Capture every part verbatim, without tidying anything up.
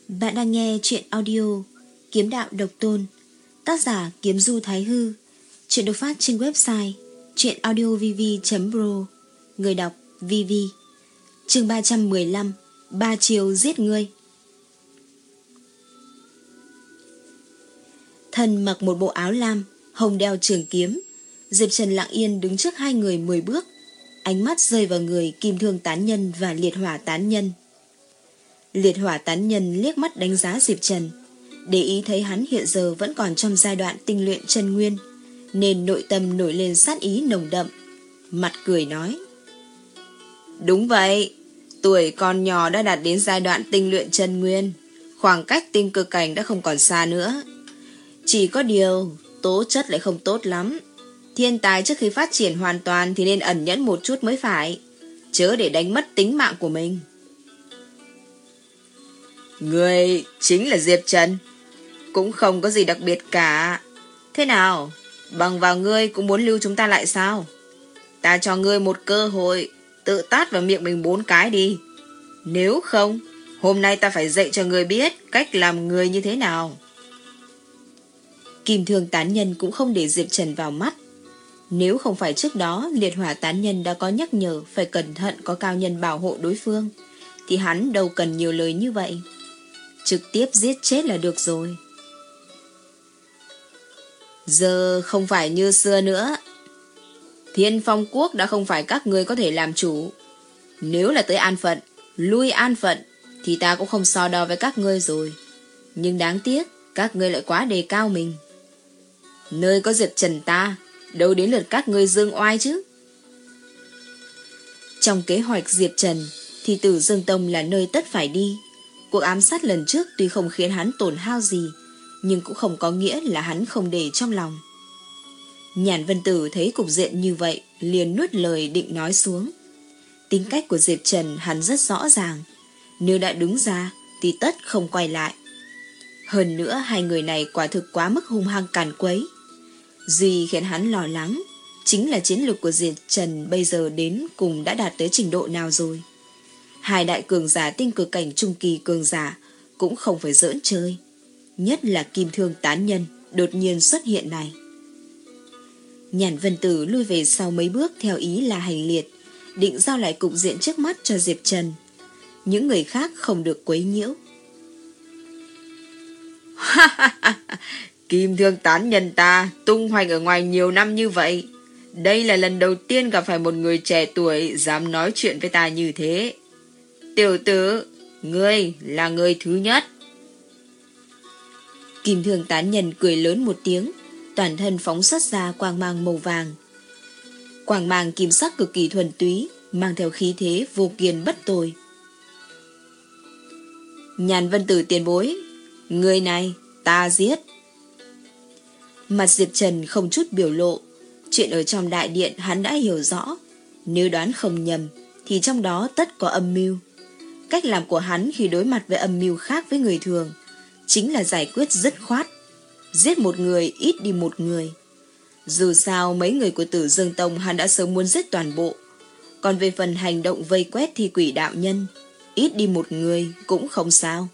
Bạn đang nghe chuyện audio Kiếm Đạo Độc Tôn, tác giả Kiếm Du Thái Hư. Chuyện được phát trên website chuyenaudiovv chấm pro. Người đọc vê vê. Chương ba trăm mười lăm. Ba chiều giết ngươi. Thần mặc một bộ áo lam, hồng đeo trường kiếm. Diệp Trần lặng yên đứng trước hai người mười bước, ánh mắt rơi vào người Kim Thương Tán Nhân và Liệt Hỏa Tán Nhân. Liệt Hỏa Tán Nhân liếc mắt đánh giá Diệp Trần, để ý thấy hắn hiện giờ vẫn còn trong giai đoạn tinh luyện chân nguyên, nên nội tâm nổi lên sát ý nồng đậm. Mặt cười nói: Đúng vậy, tuổi còn nhỏ đã đạt đến giai đoạn tinh luyện chân nguyên, khoảng cách tinh cực cảnh đã không còn xa nữa. Chỉ có điều tố chất lại không tốt lắm. Thiên tài trước khi phát triển hoàn toàn thì nên ẩn nhẫn một chút mới phải, chớ để đánh mất tính mạng của mình. Ngươi chính là Diệp Trần, cũng không có gì đặc biệt cả. Thế nào, bằng vào ngươi cũng muốn lưu chúng ta lại sao? Ta cho ngươi một cơ hội, tự tát vào miệng mình bốn cái đi. Nếu không, hôm nay ta phải dạy cho ngươi biết cách làm người như thế nào. Kim Thương Tán Nhân cũng không để Diệp Trần vào mắt. Nếu không phải trước đó Liệt Hỏa Tán Nhân đã có nhắc nhở phải cẩn thận có cao nhân bảo hộ đối phương, thì hắn đâu cần nhiều lời như vậy. Trực tiếp giết chết là được rồi. Giờ không phải như xưa nữa. Thiên Phong Quốc đã không phải các ngươi có thể làm chủ. Nếu là tới an phận, lui an phận, thì ta cũng không so đo với các ngươi rồi. Nhưng đáng tiếc, các ngươi lại quá đề cao mình. Nơi có Diệp Trần ta, đâu đến lượt các ngươi dương oai chứ. Trong kế hoạch Diệp Trần thì Tử Dương Tông là nơi tất phải đi. Cuộc ám sát lần trước tuy không khiến hắn tổn hao gì, nhưng cũng không có nghĩa là hắn không để trong lòng. Nhàn Vân Tử thấy cục diện như vậy, liền nuốt lời định nói xuống. Tính cách của Diệp Trần hắn rất rõ ràng, nếu đã đứng ra thì tất không quay lại. Hơn nữa hai người này quả thực quá mức hung hăng càn quấy. Duy khiến hắn lo lắng chính là chiến lược của Diệp Trần bây giờ đến cùng đã đạt tới trình độ nào rồi. Hai đại cường giả tinh cực cảnh trung kỳ cường giả cũng không phải giỡn chơi, nhất là Kim Thương Tán Nhân đột nhiên xuất hiện này. Nhàn Vân Tử lui về sau mấy bước theo ý là hành liệt, định giao lại cục diện trước mắt cho Diệp Trần. Những người khác không được quấy nhiễu. Kim Thương Tán Nhân ta tung hoành ở ngoài nhiều năm như vậy, đây là lần đầu tiên gặp phải một người trẻ tuổi dám nói chuyện với ta như thế. Tiểu tử, ngươi là người thứ nhất. Kim Thương Tán Nhân cười lớn một tiếng, toàn thân phóng xuất ra quang mang màu vàng. Quang mang kim sắc cực kỳ thuần túy, mang theo khí thế vô kiên bất tồi. Nhàn Vân Tử tiền bối, người này ta giết. Mặt Diệp Trần không chút biểu lộ. Chuyện ở trong đại điện hắn đã hiểu rõ. Nếu đoán không nhầm thì trong đó tất có âm mưu. Cách làm của hắn khi đối mặt với âm mưu khác với người thường chính là giải quyết dứt khoát, giết một người ít đi một người. Dù sao mấy người của Tử Dương Tông hắn đã sớm muốn giết toàn bộ. Còn về phần hành động vây quét thi quỷ đạo nhân, ít đi một người cũng không sao.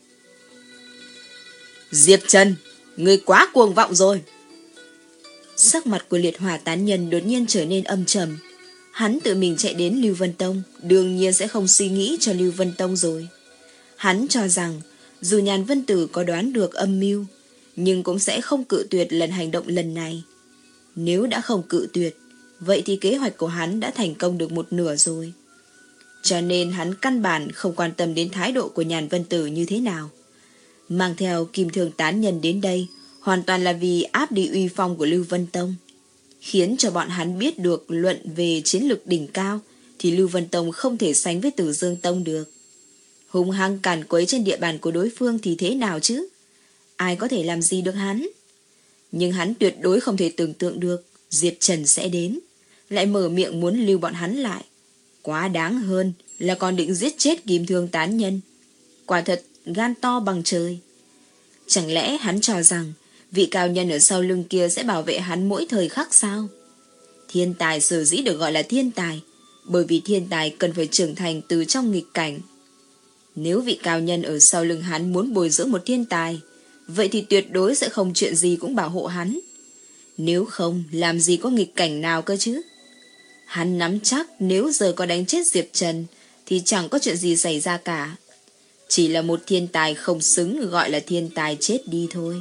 Diệp Trần, ngươi quá cuồng vọng rồi. Sắc mặt của Liệt Hỏa Tán Nhân đột nhiên trở nên âm trầm. Hắn tự mình chạy đến Lưu Vân Tông, đương nhiên sẽ không suy nghĩ cho Lưu Vân Tông rồi. Hắn cho rằng dù Nhàn Vân Tử có đoán được âm mưu, nhưng cũng sẽ không cự tuyệt lần hành động lần này. Nếu đã không cự tuyệt, vậy thì kế hoạch của hắn đã thành công được một nửa rồi. Cho nên hắn căn bản không quan tâm đến thái độ của Nhàn Vân Tử như thế nào. Mang theo Kim Thương Tán Nhân đến đây hoàn toàn là vì áp đi uy phong của Lưu Vân Tông, khiến cho bọn hắn biết được luận về chiến lược đỉnh cao thì Lưu Vân Tông không thể sánh với Tử Dương Tông được. Hung hăng càn quấy trên địa bàn của đối phương thì thế nào chứ? Ai có thể làm gì được hắn? Nhưng hắn tuyệt đối không thể tưởng tượng được Diệp Trần sẽ đến, lại mở miệng muốn lưu bọn hắn lại. Quá đáng hơn là còn định giết chết Kim Thương Tán Nhân. Quả thật gan to bằng trời. Chẳng lẽ hắn cho rằng vị cao nhân ở sau lưng kia sẽ bảo vệ hắn mỗi thời khắc sao? Thiên tài sở dĩ được gọi là thiên tài, bởi vì thiên tài cần phải trưởng thành từ trong nghịch cảnh. Nếu vị cao nhân ở sau lưng hắn muốn bồi dưỡng một thiên tài, vậy thì tuyệt đối sẽ không chuyện gì cũng bảo hộ hắn. Nếu không, làm gì có nghịch cảnh nào cơ chứ? Hắn nắm chắc nếu giờ có đánh chết Diệp Trần thì chẳng có chuyện gì xảy ra cả. Chỉ là một thiên tài không xứng gọi là thiên tài chết đi thôi.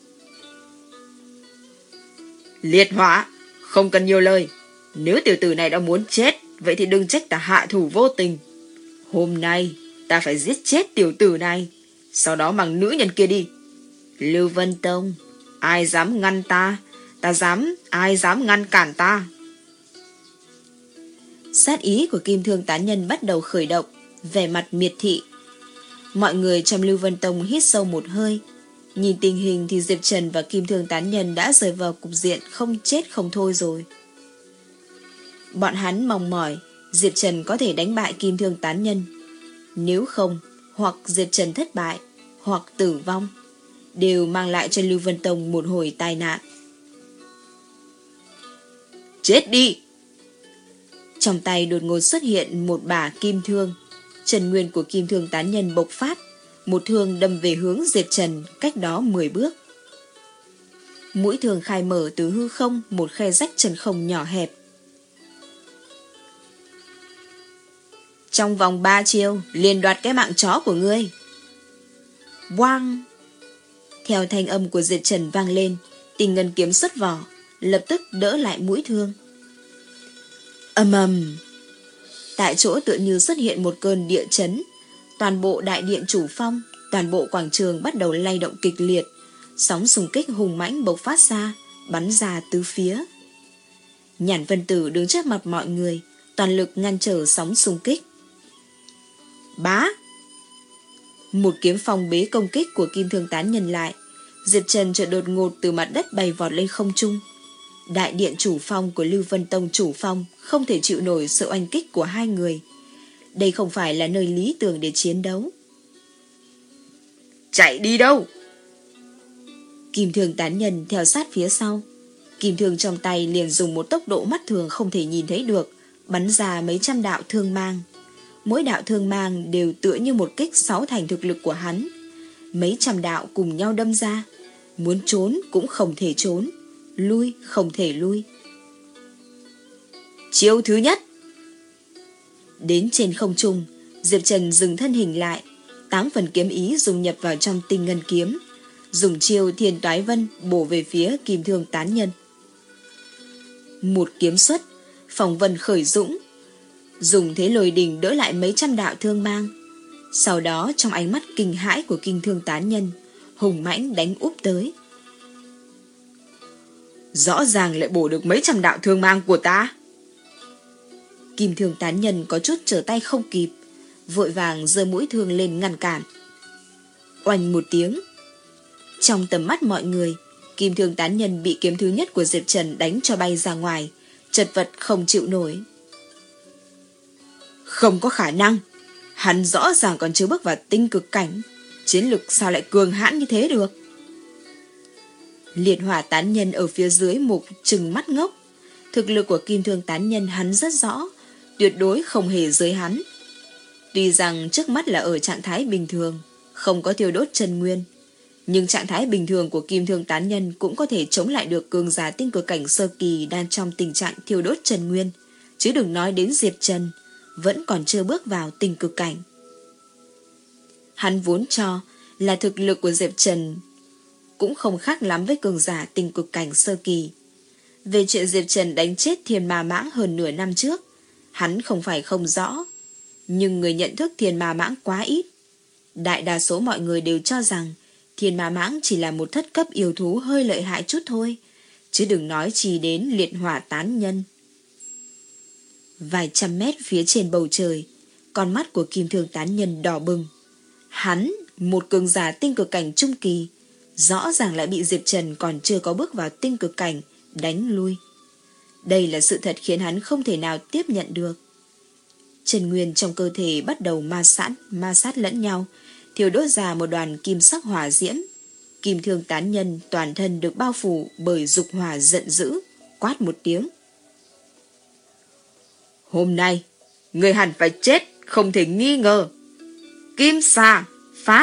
Liệt Hỏa, không cần nhiều lời. Nếu tiểu tử này đã muốn chết, vậy thì đừng trách ta hạ thủ vô tình. Hôm nay ta phải giết chết tiểu tử này, sau đó mang nữ nhân kia đi. Lưu Vân Tông, ai dám ngăn ta? Ta dám, ai dám ngăn cản ta? Sát ý của Kim Thương Tán Nhân bắt đầu khởi động, vẻ mặt miệt thị. Mọi người trong Lưu Vân Tông hít sâu một hơi. Nhìn tình hình thì Diệp Trần và Kim Thương Tán Nhân đã rơi vào cục diện không chết không thôi rồi. Bọn hắn mong mỏi Diệp Trần có thể đánh bại Kim Thương Tán Nhân. Nếu không, hoặc Diệp Trần thất bại, hoặc tử vong, đều mang lại cho Lưu Vân Tông một hồi tai nạn. Chết đi! Trong tay đột ngột xuất hiện một bả kim thương. Trần nguyên của Kim Thương Tán Nhân bộc phát, một thương đâm về hướng Diệp Trần cách đó mười bước. Mũi thương khai mở từ hư không một khe rách chân không nhỏ hẹp. Trong vòng ba chiêu liền đoạt cái mạng chó của ngươi. Boang! Theo thanh âm của Diệp Trần vang lên, Tình Ngân kiếm xuất vỏ, lập tức đỡ lại mũi thương. Ầm ầm! Tại chỗ tựa như xuất hiện một cơn địa chấn. Toàn bộ đại điện Chủ Phong, toàn bộ quảng trường bắt đầu lay động kịch liệt. Sóng xung kích hùng mãnh bộc phát ra, bắn ra tứ phía. Nhản Vân Tử đứng trước mặt mọi người, toàn lực ngăn trở sóng xung kích. Bá! Một kiếm phong bế công kích của Kim Thương Tán Nhân lại. Diệp Trần chợt đột ngột từ mặt đất bay vọt lên không trung. Đại điện Chủ Phong của Lưu Vân Tông Chủ Phong không thể chịu nổi sự oanh kích của hai người. Đây không phải là nơi lý tưởng để chiến đấu. Chạy đi đâu? Kim Thương Tán Nhân theo sát phía sau. Kim thương trong tay liền dùng một tốc độ mắt thường không thể nhìn thấy được, bắn ra mấy trăm đạo thương mang. Mỗi đạo thương mang đều tựa như một kích sáu thành thực lực của hắn. Mấy trăm đạo cùng nhau đâm ra, muốn trốn cũng không thể trốn, lui không thể lui. Chiêu thứ nhất. Đến trên không trung, Diệp Trần dừng thân hình lại, tám phần kiếm ý dùng nhập vào trong Tinh Ngân kiếm, dùng chiêu Thiên Toái Vân bổ về phía Kim Thương Tán Nhân. Một kiếm xuất, phong vân khởi dũng, dùng thế lôi đình đỡ lại mấy trăm đạo thương mang. Sau đó trong ánh mắt kinh hãi của Kim Thương Tán Nhân, hùng mãnh đánh úp tới. Rõ ràng lại bổ được mấy trăm đạo thương mang của ta. Kim Thương Tán Nhân có chút trở tay không kịp, vội vàng giơ mũi thương lên ngăn cản. Oanh một tiếng. Trong tầm mắt mọi người, Kim Thương Tán Nhân bị kiếm thứ nhất của Diệp Trần đánh cho bay ra ngoài, chật vật không chịu nổi. Không có khả năng, hắn rõ ràng còn chưa bước vào tinh cực cảnh, chiến lực sao lại cường hãn như thế được? Liệt Hỏa Tán Nhân ở phía dưới mục trừng mắt ngốc. Thực lực của Kim Thương Tán Nhân hắn rất rõ, tuyệt đối không hề dưới hắn. Tuy rằng trước mắt là ở trạng thái bình thường, không có thiêu đốt chân nguyên, nhưng trạng thái bình thường của Kim Thương Tán Nhân cũng có thể chống lại được cường giả tinh cực cảnh sơ kỳ đang trong tình trạng thiêu đốt chân nguyên, chứ đừng nói đến Diệp Trần, vẫn còn chưa bước vào tinh cực cảnh. Hắn vốn cho là thực lực của Diệp Trần cũng không khác lắm với cường giả tinh cực cảnh sơ kỳ. Về chuyện Diệp Trần đánh chết Thiên Ma Mãng hơn nửa năm trước, hắn không phải không rõ, nhưng người nhận thức Thiên Ma Mãng quá ít. Đại đa số mọi người đều cho rằng Thiên Ma Mãng chỉ là một thất cấp yêu thú hơi lợi hại chút thôi, chứ đừng nói chỉ đến Liệt Hỏa Tán Nhân. Vài trăm mét phía trên bầu trời, con mắt của Kim Thương Tán Nhân đỏ bừng. Hắn, một cường giả tinh cực cảnh trung kỳ, rõ ràng lại bị Diệp Trần còn chưa có bước vào tinh cực cảnh đánh lui. Đây là sự thật khiến hắn không thể nào tiếp nhận được. Chân nguyên trong cơ thể bắt đầu ma sẵn, ma sát lẫn nhau, thiêu đốt ra một đoàn kim sắc hỏa diễm. Kim Thương Tán Nhân toàn thân được bao phủ bởi dục hỏa giận dữ, quát một tiếng. Hôm nay, người hẳn phải chết, không thể nghi ngờ. Kim xà, phá!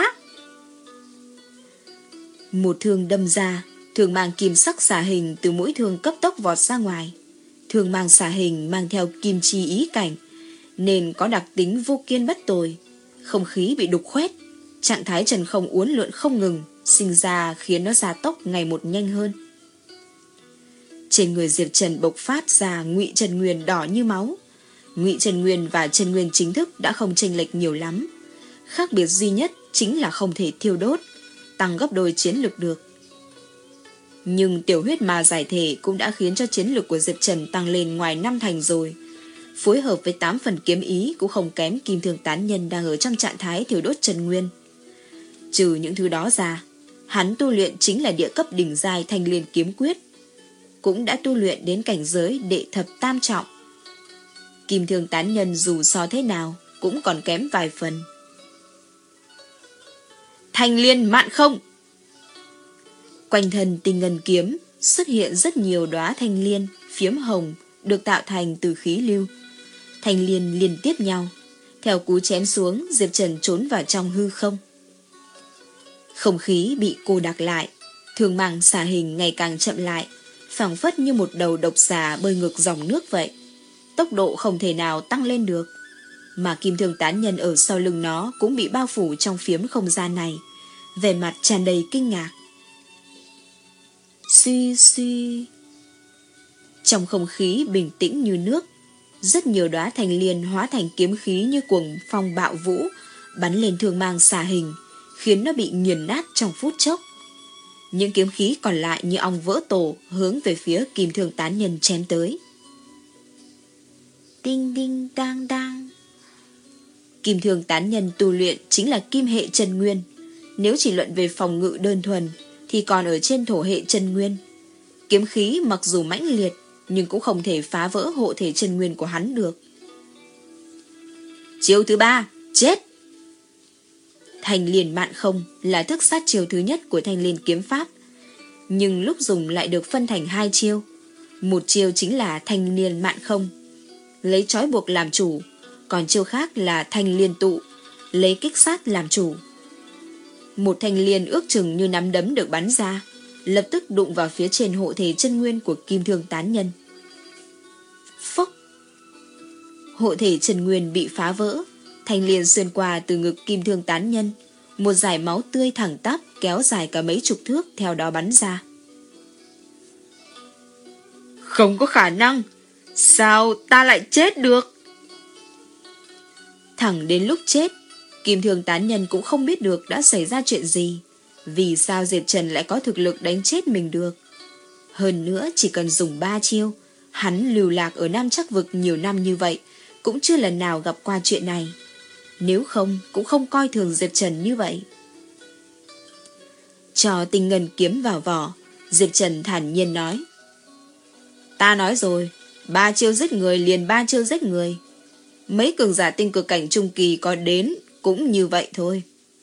Một thương đâm ra, thương mang kim sắc xà hình từ mũi thương cấp tốc vọt ra ngoài. Thương mang xà hình mang theo kim chi ý cảnh, nên có đặc tính vô kiên bất tồi. Không khí bị đục khoét, trạng thái trần không uốn lượn không ngừng, sinh ra khiến nó gia tốc ngày một nhanh hơn. Trên người Diệp Trần bộc phát ra ngụy Trần Nguyên đỏ như máu. Ngụy Trần Nguyên và Trần Nguyên chính thức đã không chênh lệch nhiều lắm. Khác biệt duy nhất chính là không thể thiêu đốt, tăng gấp đôi chiến lực được. Nhưng tiểu huyết ma giải thể cũng đã khiến cho chiến lực của Diệp Trần tăng lên ngoài năm thành rồi. Phối hợp với tám phần kiếm ý cũng không kém kim thương tán nhân đang ở trong trạng thái thiêu đốt Trần Nguyên. Trừ những thứ đó ra, hắn tu luyện chính là địa cấp đỉnh giai Thanh Liên kiếm quyết, cũng đã tu luyện đến cảnh giới đệ thập tam trọng. Kim thương tán nhân dù so thế nào cũng còn kém vài phần. Thanh Liên mạn không! Quanh thân tinh ngân kiếm xuất hiện rất nhiều đóa thanh liên phiếm hồng được tạo thành từ khí lưu. Thanh liên liên tiếp nhau, theo cú chém xuống, Diệp Trần trốn vào trong hư không. Không khí bị cô đặc lại, thương mang xà hình ngày càng chậm lại, phảng phất như một đầu độc xà bơi ngược dòng nước vậy. Tốc độ không thể nào tăng lên được, mà kim thương tán nhân ở sau lưng nó cũng bị bao phủ trong phiếm không gian này, vẻ mặt tràn đầy kinh ngạc. Suy suy. Trong không khí bình tĩnh như nước, rất nhiều đóa thanh liên hóa thành kiếm khí như cuồng phong bạo vũ, bắn lên thương mang xà hình, khiến nó bị nghiền nát trong phút chốc. Những kiếm khí còn lại như ong vỡ tổ hướng về phía kim thương tán nhân chém tới. Đinh đinh đang đang. Kim thương tán nhân tu luyện chính là kim hệ chân nguyên. Nếu chỉ luận về phòng ngự đơn thuần thì còn ở trên thổ hệ chân nguyên. Kiếm khí mặc dù mãnh liệt nhưng cũng không thể phá vỡ hộ thể chân nguyên của hắn được. Chiêu thứ ba, chết! Thanh liên mạn không là thức sát chiêu thứ nhất của thanh liên kiếm pháp, nhưng lúc dùng lại được phân thành hai chiêu. Một chiêu chính là thanh liên mạn không, lấy trói buộc làm chủ, còn chiêu khác là thanh liên tụ, lấy kích sát làm chủ. Một thanh liên ước chừng như nắm đấm được bắn ra, lập tức đụng vào phía trên hộ thể chân nguyên của kim thương tán nhân. Phốc! Hộ thể chân nguyên bị phá vỡ, thanh liên xuyên qua từ ngực kim thương tán nhân, một dải máu tươi thẳng tắp kéo dài cả mấy chục thước theo đó bắn ra. Không có khả năng! Sao ta lại chết được? Thẳng đến lúc chết, kim thương tán nhân cũng không biết được đã xảy ra chuyện gì. Vì sao Diệp Trần lại có thực lực đánh chết mình được? Hơn nữa chỉ cần dùng ba chiêu, hắn lưu lạc ở Nam Trắc Vực nhiều năm như vậy, cũng chưa lần nào gặp qua chuyện này. Nếu không, cũng không coi thường Diệp Trần như vậy. Cho tinh ngân kiếm vào vỏ, Diệp Trần thản nhiên nói. Ta nói rồi, ba chiêu giết người liền ba chiêu giết người. Mấy cường giả tinh cực cảnh trung kỳ có đến cũng như vậy thôi.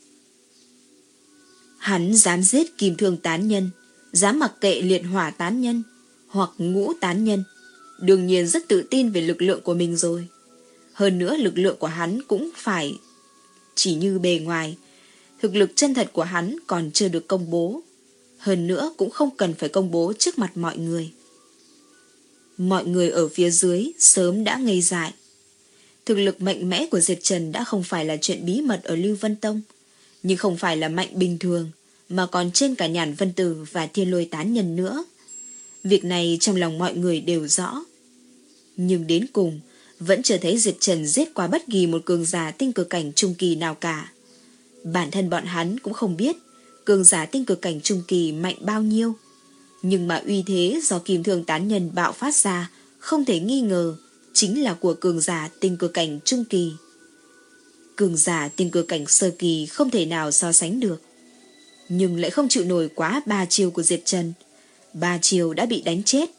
Hắn dám giết kim thương tán nhân, dám mặc kệ liệt hỏa tán nhân hoặc ngũ tán nhân, đương nhiên rất tự tin về lực lượng của mình rồi. Hơn nữa lực lượng của hắn cũng phải chỉ như bề ngoài, thực lực chân thật của hắn còn chưa được công bố. Hơn nữa cũng không cần phải công bố trước mặt mọi người. Mọi người ở phía dưới sớm đã ngây dại. Thực lực mạnh mẽ của Diệp Trần đã không phải là chuyện bí mật ở Lưu Vân Tông, nhưng không phải là mạnh bình thường, mà còn trên cả Nhàn Vân Tử và Thiên Lôi tán nhân nữa. Việc này trong lòng mọi người đều rõ. Nhưng đến cùng vẫn chưa thấy Diệp Trần giết qua bất kỳ một cường giả tinh cực cảnh trung kỳ nào cả. Bản thân bọn hắn cũng không biết cường giả tinh cực cảnh trung kỳ mạnh bao nhiêu, nhưng mà uy thế do kim thương tán nhân bạo phát ra không thể nghi ngờ chính là của cường giả tinh cực cảnh trung kỳ. Cường giả tinh cực cảnh sơ kỳ không thể nào so sánh được, nhưng lại không chịu nổi quá ba chiêu của Diệp Trần. Ba chiêu đã bị đánh chết.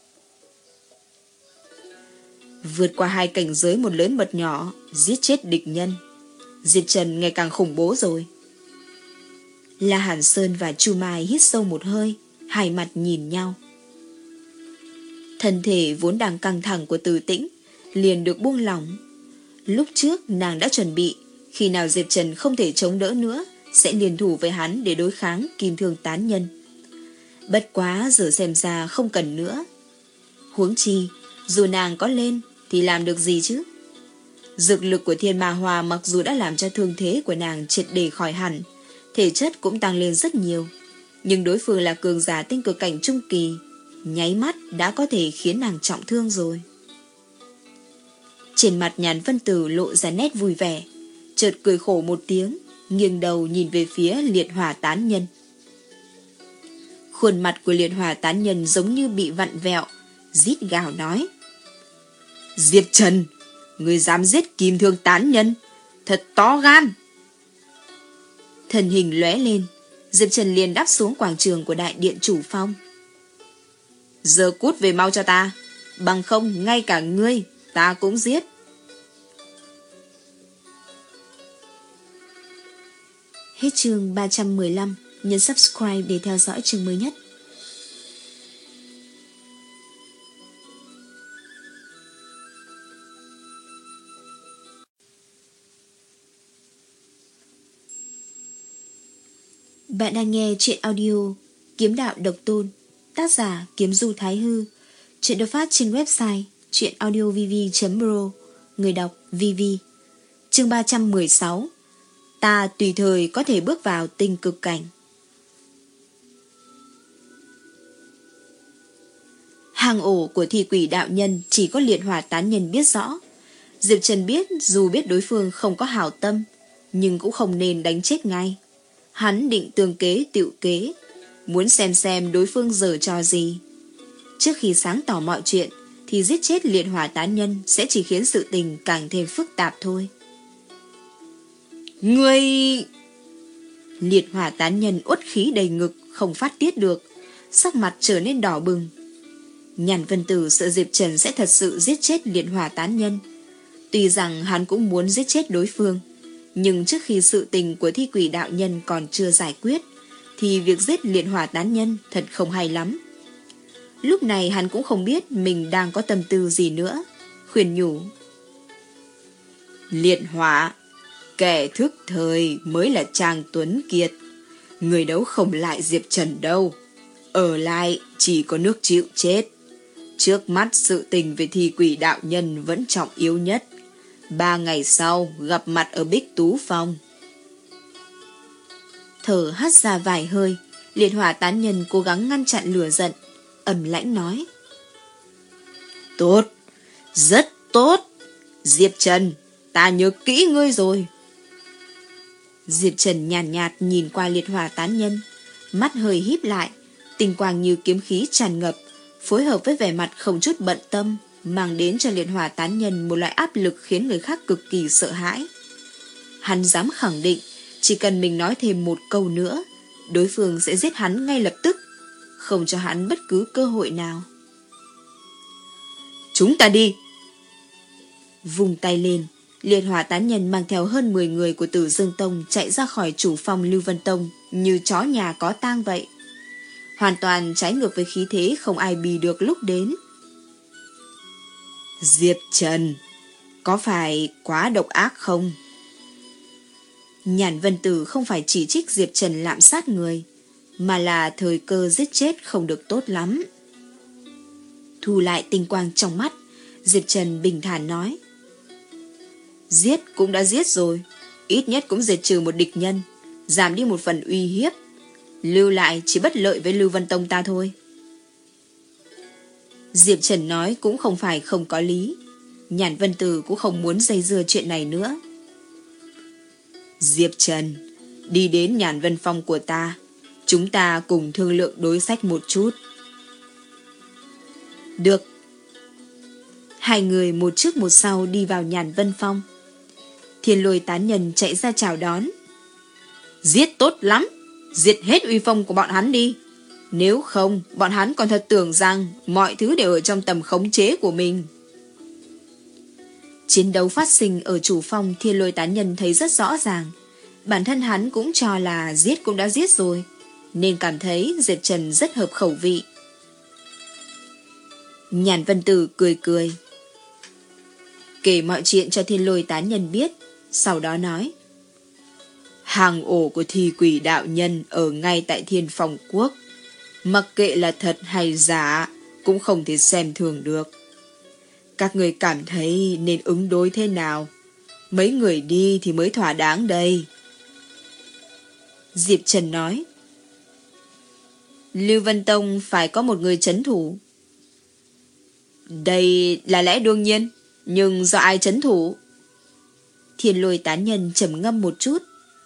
Vượt qua hai cảnh giới một lớn một nhỏ, giết chết địch nhân, Diệp Trần ngày càng khủng bố rồi. La Hàn Sơn và Chu Mai hít sâu một hơi, hai mặt nhìn nhau. Thân thể vốn đang căng thẳng của Từ Tĩnh liền được buông lỏng. Lúc trước nàng đã chuẩn bị Khi nào Diệp Trần không thể chống đỡ nữa, sẽ liên thủ với hắn để đối kháng kim thương tán nhân. Bất quá giờ xem ra không cần nữa. Huống chi, dù nàng có lên thì làm được gì chứ? Dược lực của Thiên Ma Hoa mặc dù đã làm cho thương thế của nàng triệt để khỏi hẳn, thể chất cũng tăng lên rất nhiều, nhưng đối phương là cường giả tinh cực cảnh trung kỳ, nháy mắt đã có thể khiến nàng trọng thương rồi. Trên mặt Nhàn Vân Tử lộ ra nét vui vẻ, chợt cười khổ một tiếng, nghiêng đầu nhìn về phía liệt hỏa tán nhân. Khuôn mặt của liệt hỏa tán nhân giống như bị vặn vẹo, rít gào nói: Diệp Trần, ngươi dám giết kim thương tán nhân, thật to gan. Thân hình lóe lên, Diệp Trần liền đáp xuống quảng trường của đại điện chủ phong. Giờ cút về mau cho ta, bằng không ngay cả ngươi ta cũng giết. Hết chương ba trăm mười lăm, nhấn subscribe để theo dõi chương mới nhất. Bạn đang nghe truyện audio Kiếm Đạo Độc Tôn, tác giả Kiếm Du Thái Hư. Truyện được phát trên website truyệnaudiovv chấm pro, người đọc vê vê. Chương ba trăm mười sáu. Ta tùy thời có thể bước vào tinh cực cảnh. Hang ổ của thi quỷ đạo nhân chỉ có liệt hỏa tán nhân biết rõ. Diệp Trần biết dù biết đối phương không có hảo tâm, nhưng cũng không nên đánh chết ngay. Hắn định tương kế tựu kế, muốn xem xem đối phương giở trò gì. Trước khi sáng tỏ mọi chuyện thì giết chết liệt hỏa tán nhân sẽ chỉ khiến sự tình càng thêm phức tạp thôi. Ngươi... Liệt hỏa tán nhân uất khí đầy ngực, không phát tiết được, sắc mặt trở nên đỏ bừng. Nhàn Vân Tử sợ Diệp Trần sẽ thật sự giết chết liệt hỏa tán nhân. Tuy rằng hắn cũng muốn giết chết đối phương, nhưng trước khi sự tình của thi quỷ đạo nhân còn chưa giải quyết, thì việc giết liệt hỏa tán nhân thật không hay lắm. Lúc này hắn cũng không biết mình đang có tâm tư gì nữa, khuyên nhủ: Liệt hỏa, kẻ thức thời mới là Trang Tuấn Kiệt. Người đấu không lại Diệp Trần đâu, ở lại chỉ có nước chịu chết. Trước mắt sự tình về thi quỷ đạo nhân vẫn trọng yếu nhất. Ba ngày sau gặp mặt ở Bích Tú Phong. Thở hắt ra vài hơi, liệt hỏa tán nhân cố gắng ngăn chặn lửa giận, ầm lãnh nói: Tốt, rất tốt. Diệp Trần, ta nhớ kỹ ngươi rồi. Diệp Trần nhàn nhạt, nhạt nhìn qua liệt hỏa tán nhân, mắt hơi híp lại, tinh quang như kiếm khí tràn ngập, phối hợp với vẻ mặt không chút bận tâm, mang đến cho liệt hỏa tán nhân một loại áp lực khiến người khác cực kỳ sợ hãi. Hắn dám khẳng định, chỉ cần mình nói thêm một câu nữa, đối phương sẽ giết hắn ngay lập tức, không cho hắn bất cứ cơ hội nào. Chúng ta đi. Vùng tay lên, liệt hỏa tán nhân mang theo hơn mười người của Tử Dương Tông chạy ra khỏi chủ phong Lưu Vân Tông như chó nhà có tang vậy. Hoàn toàn trái ngược với khí thế không ai bì được lúc đến. Diệp Trần, có phải quá độc ác không? Nhàn Vân Tử không phải chỉ trích Diệp Trần lạm sát người, mà là thời cơ giết chết không được tốt lắm. Thu lại tinh quang trong mắt, Diệp Trần bình thản nói: Giết cũng đã giết rồi, ít nhất cũng diệt trừ một địch nhân, giảm đi một phần uy hiếp. Lưu lại chỉ bất lợi với Lưu Vân Tông ta thôi. Diệp Trần nói cũng không phải không có lý. Nhàn Vân Tử cũng không muốn dây dưa chuyện này nữa. Diệp Trần, đi đến Nhàn Vân Phong của ta, chúng ta cùng thương lượng đối sách một chút. Được. Hai người một trước một sau đi vào Nhàn Vân Phong. Thiên Lôi tán nhân chạy ra chào đón. Giết tốt lắm, diệt hết uy phong của bọn hắn đi. Nếu không, bọn hắn còn thật tưởng rằng mọi thứ đều ở trong tầm khống chế của mình. Chiến đấu phát sinh ở chủ phong, Thiên Lôi tán nhân thấy rất rõ ràng. Bản thân hắn cũng cho là giết cũng đã giết rồi, nên cảm thấy Diệp Trần rất hợp khẩu vị. Nhàn Vân Tử cười cười, kể mọi chuyện cho Thiên Lôi tán nhân biết, sau đó nói: Hang ổ của thi quỷ đạo nhân ở ngay tại Thiên Phong Quốc. Mặc kệ là thật hay giả, cũng không thể xem thường được. Các người cảm thấy nên ứng đối thế nào? Mấy người đi thì mới thỏa đáng đây. Diệp Trần nói. Lưu Vân Tông phải có một người trấn thủ. Đây là lẽ đương nhiên, nhưng do ai trấn thủ? Thiên Lôi tán nhân trầm ngâm một chút.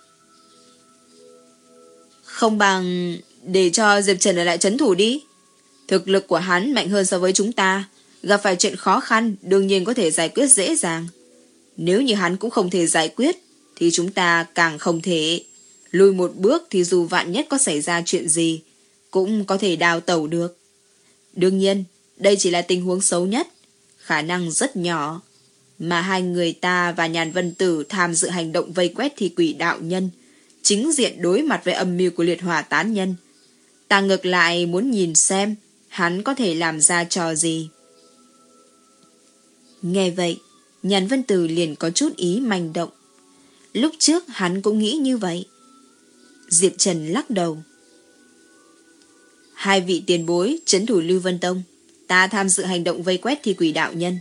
Không bằng để cho Diệp Trần ở lại trấn thủ đi. Thực lực của hắn mạnh hơn so với chúng ta, gặp phải chuyện khó khăn đương nhiên có thể giải quyết dễ dàng. Nếu như hắn cũng không thể giải quyết thì chúng ta càng không thể. Lùi một bước thì dù vạn nhất có xảy ra chuyện gì cũng có thể đào tẩu được. Đương nhiên đây chỉ là tình huống xấu nhất, khả năng rất nhỏ. Mà hai người ta và Nhàn Vân Tử tham dự hành động vây quét thi quỷ đạo nhân, chính diện đối mặt với âm mưu của liệt hỏa tán nhân. Ta ngược lại muốn nhìn xem hắn có thể làm ra trò gì. Nghe vậy, Nhàn Vân Tử liền có chút ý manh động. Lúc trước hắn cũng nghĩ như vậy. Diệp Trần lắc đầu. Hai vị tiền bối trấn thủ Lưu Vân Tông, ta tham dự hành động vây quét thi quỷ đạo nhân.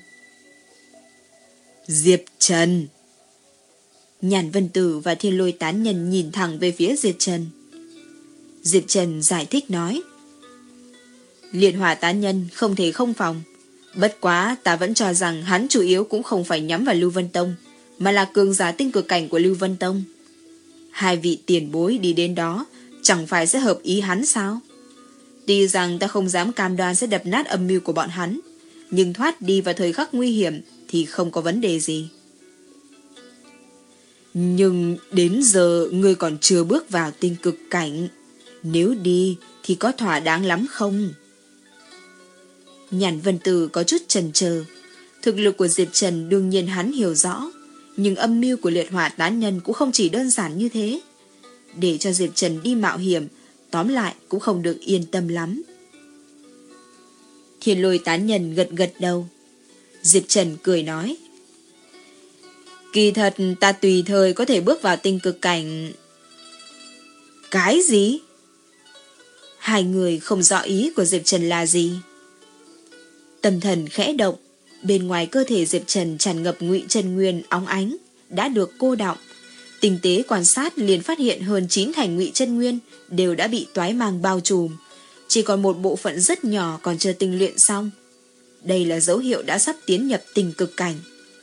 Diệp Trần. Nhàn Vân Tử và Thiên Lôi tán nhân nhìn thẳng về phía Diệp Trần. Diệp Trần giải thích nói. Liệt hỏa tán nhân không thể không phòng. Bất quá ta vẫn cho rằng hắn chủ yếu cũng không phải nhắm vào Lưu Vân Tông, mà là cường giả tinh cực cảnh của Lưu Vân Tông. Hai vị tiền bối đi đến đó chẳng phải sẽ hợp ý hắn sao? Tuy rằng ta không dám cam đoan sẽ đập nát âm mưu của bọn hắn, nhưng thoát đi vào thời khắc nguy hiểm thì không có vấn đề gì. Nhưng đến giờ ngươi còn chưa bước vào tinh cực cảnh. Nếu đi thì có thỏa đáng lắm không? Nhàn Vân Tử có chút chần chờ. Thực lực của Diệp Trần đương nhiên hắn hiểu rõ, nhưng âm mưu của liệt hỏa tán nhân cũng không chỉ đơn giản như thế. Để cho Diệp Trần đi mạo hiểm, tóm lại cũng không được yên tâm lắm. Thiên Lôi tán nhân gật gật đầu. Diệp Trần cười nói. Kỳ thật ta tùy thời có thể bước vào tinh cực cảnh. Cái gì? Hai người không rõ ý của Diệp Trần là gì. Tâm thần khẽ động, bên ngoài cơ thể Diệp Trần tràn ngập ngụy chân nguyên óng ánh, đã được cô đọng. Tinh tế quan sát liền phát hiện hơn chín thành ngụy chân nguyên đều đã bị toái màng bao trùm, chỉ còn một bộ phận rất nhỏ còn chưa tinh luyện xong. Đây là dấu hiệu đã sắp tiến nhập tinh cực cảnh.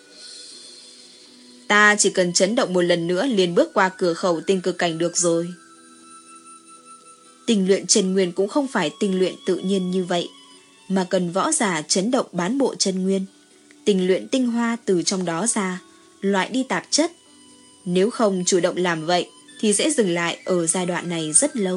Ta chỉ cần chấn động một lần nữa liền bước qua cửa khẩu tinh cực cảnh được rồi. Tinh luyện chân nguyên cũng không phải tinh luyện tự nhiên như vậy, mà cần võ giả chấn động bán bộ chân nguyên, tinh luyện tinh hoa từ trong đó ra, loại đi tạp chất. Nếu không chủ động làm vậy thì sẽ dừng lại ở giai đoạn này rất lâu.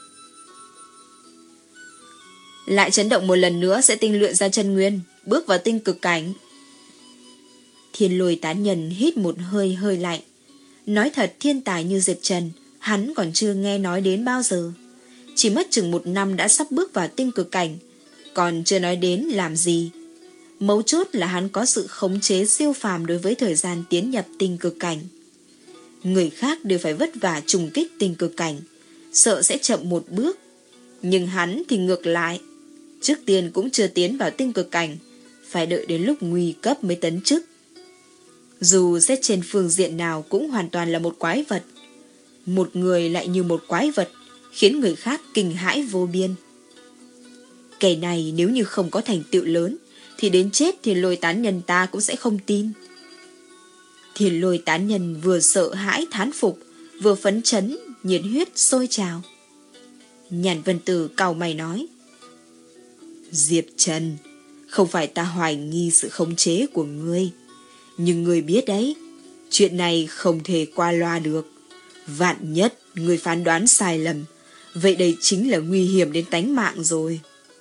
Lại chấn động một lần nữa sẽ tinh luyện ra chân nguyên, bước vào tinh cực cảnh. Thiên Lôi tán nhân hít một hơi hơi lạnh. Nói thật, thiên tài như Diệp Trần hắn còn chưa nghe nói đến bao giờ. Chỉ mất chừng một năm đã sắp bước vào tinh cực cảnh, còn chưa nói đến làm gì. Mấu chốt là hắn có sự khống chế siêu phàm đối với thời gian tiến nhập tinh cực cảnh. Người khác đều phải vất vả trùng kích tinh cực cảnh, sợ sẽ chậm một bước. Nhưng hắn thì ngược lại, trước tiên cũng chưa tiến vào tinh cực cảnh, phải đợi đến lúc nguy cấp mới tấn chức. Dù xét trên phương diện nào cũng hoàn toàn là một quái vật. Một người lại như một quái vật, khiến người khác kinh hãi vô biên. Kẻ này nếu như không có thành tựu lớn thì đến chết Thiên Lôi tán nhân ta cũng sẽ không tin. Thiên Lôi tán nhân vừa sợ hãi thán phục, vừa phấn chấn, nhiệt huyết sôi trào. Nhàn Vân Tử cau mày nói. Diệp Trần, không phải ta hoài nghi sự khống chế của ngươi, nhưng ngươi biết đấy, chuyện này không thể qua loa được. Vạn nhất ngươi phán đoán sai lầm, vậy đây chính là nguy hiểm đến tánh mạng rồi.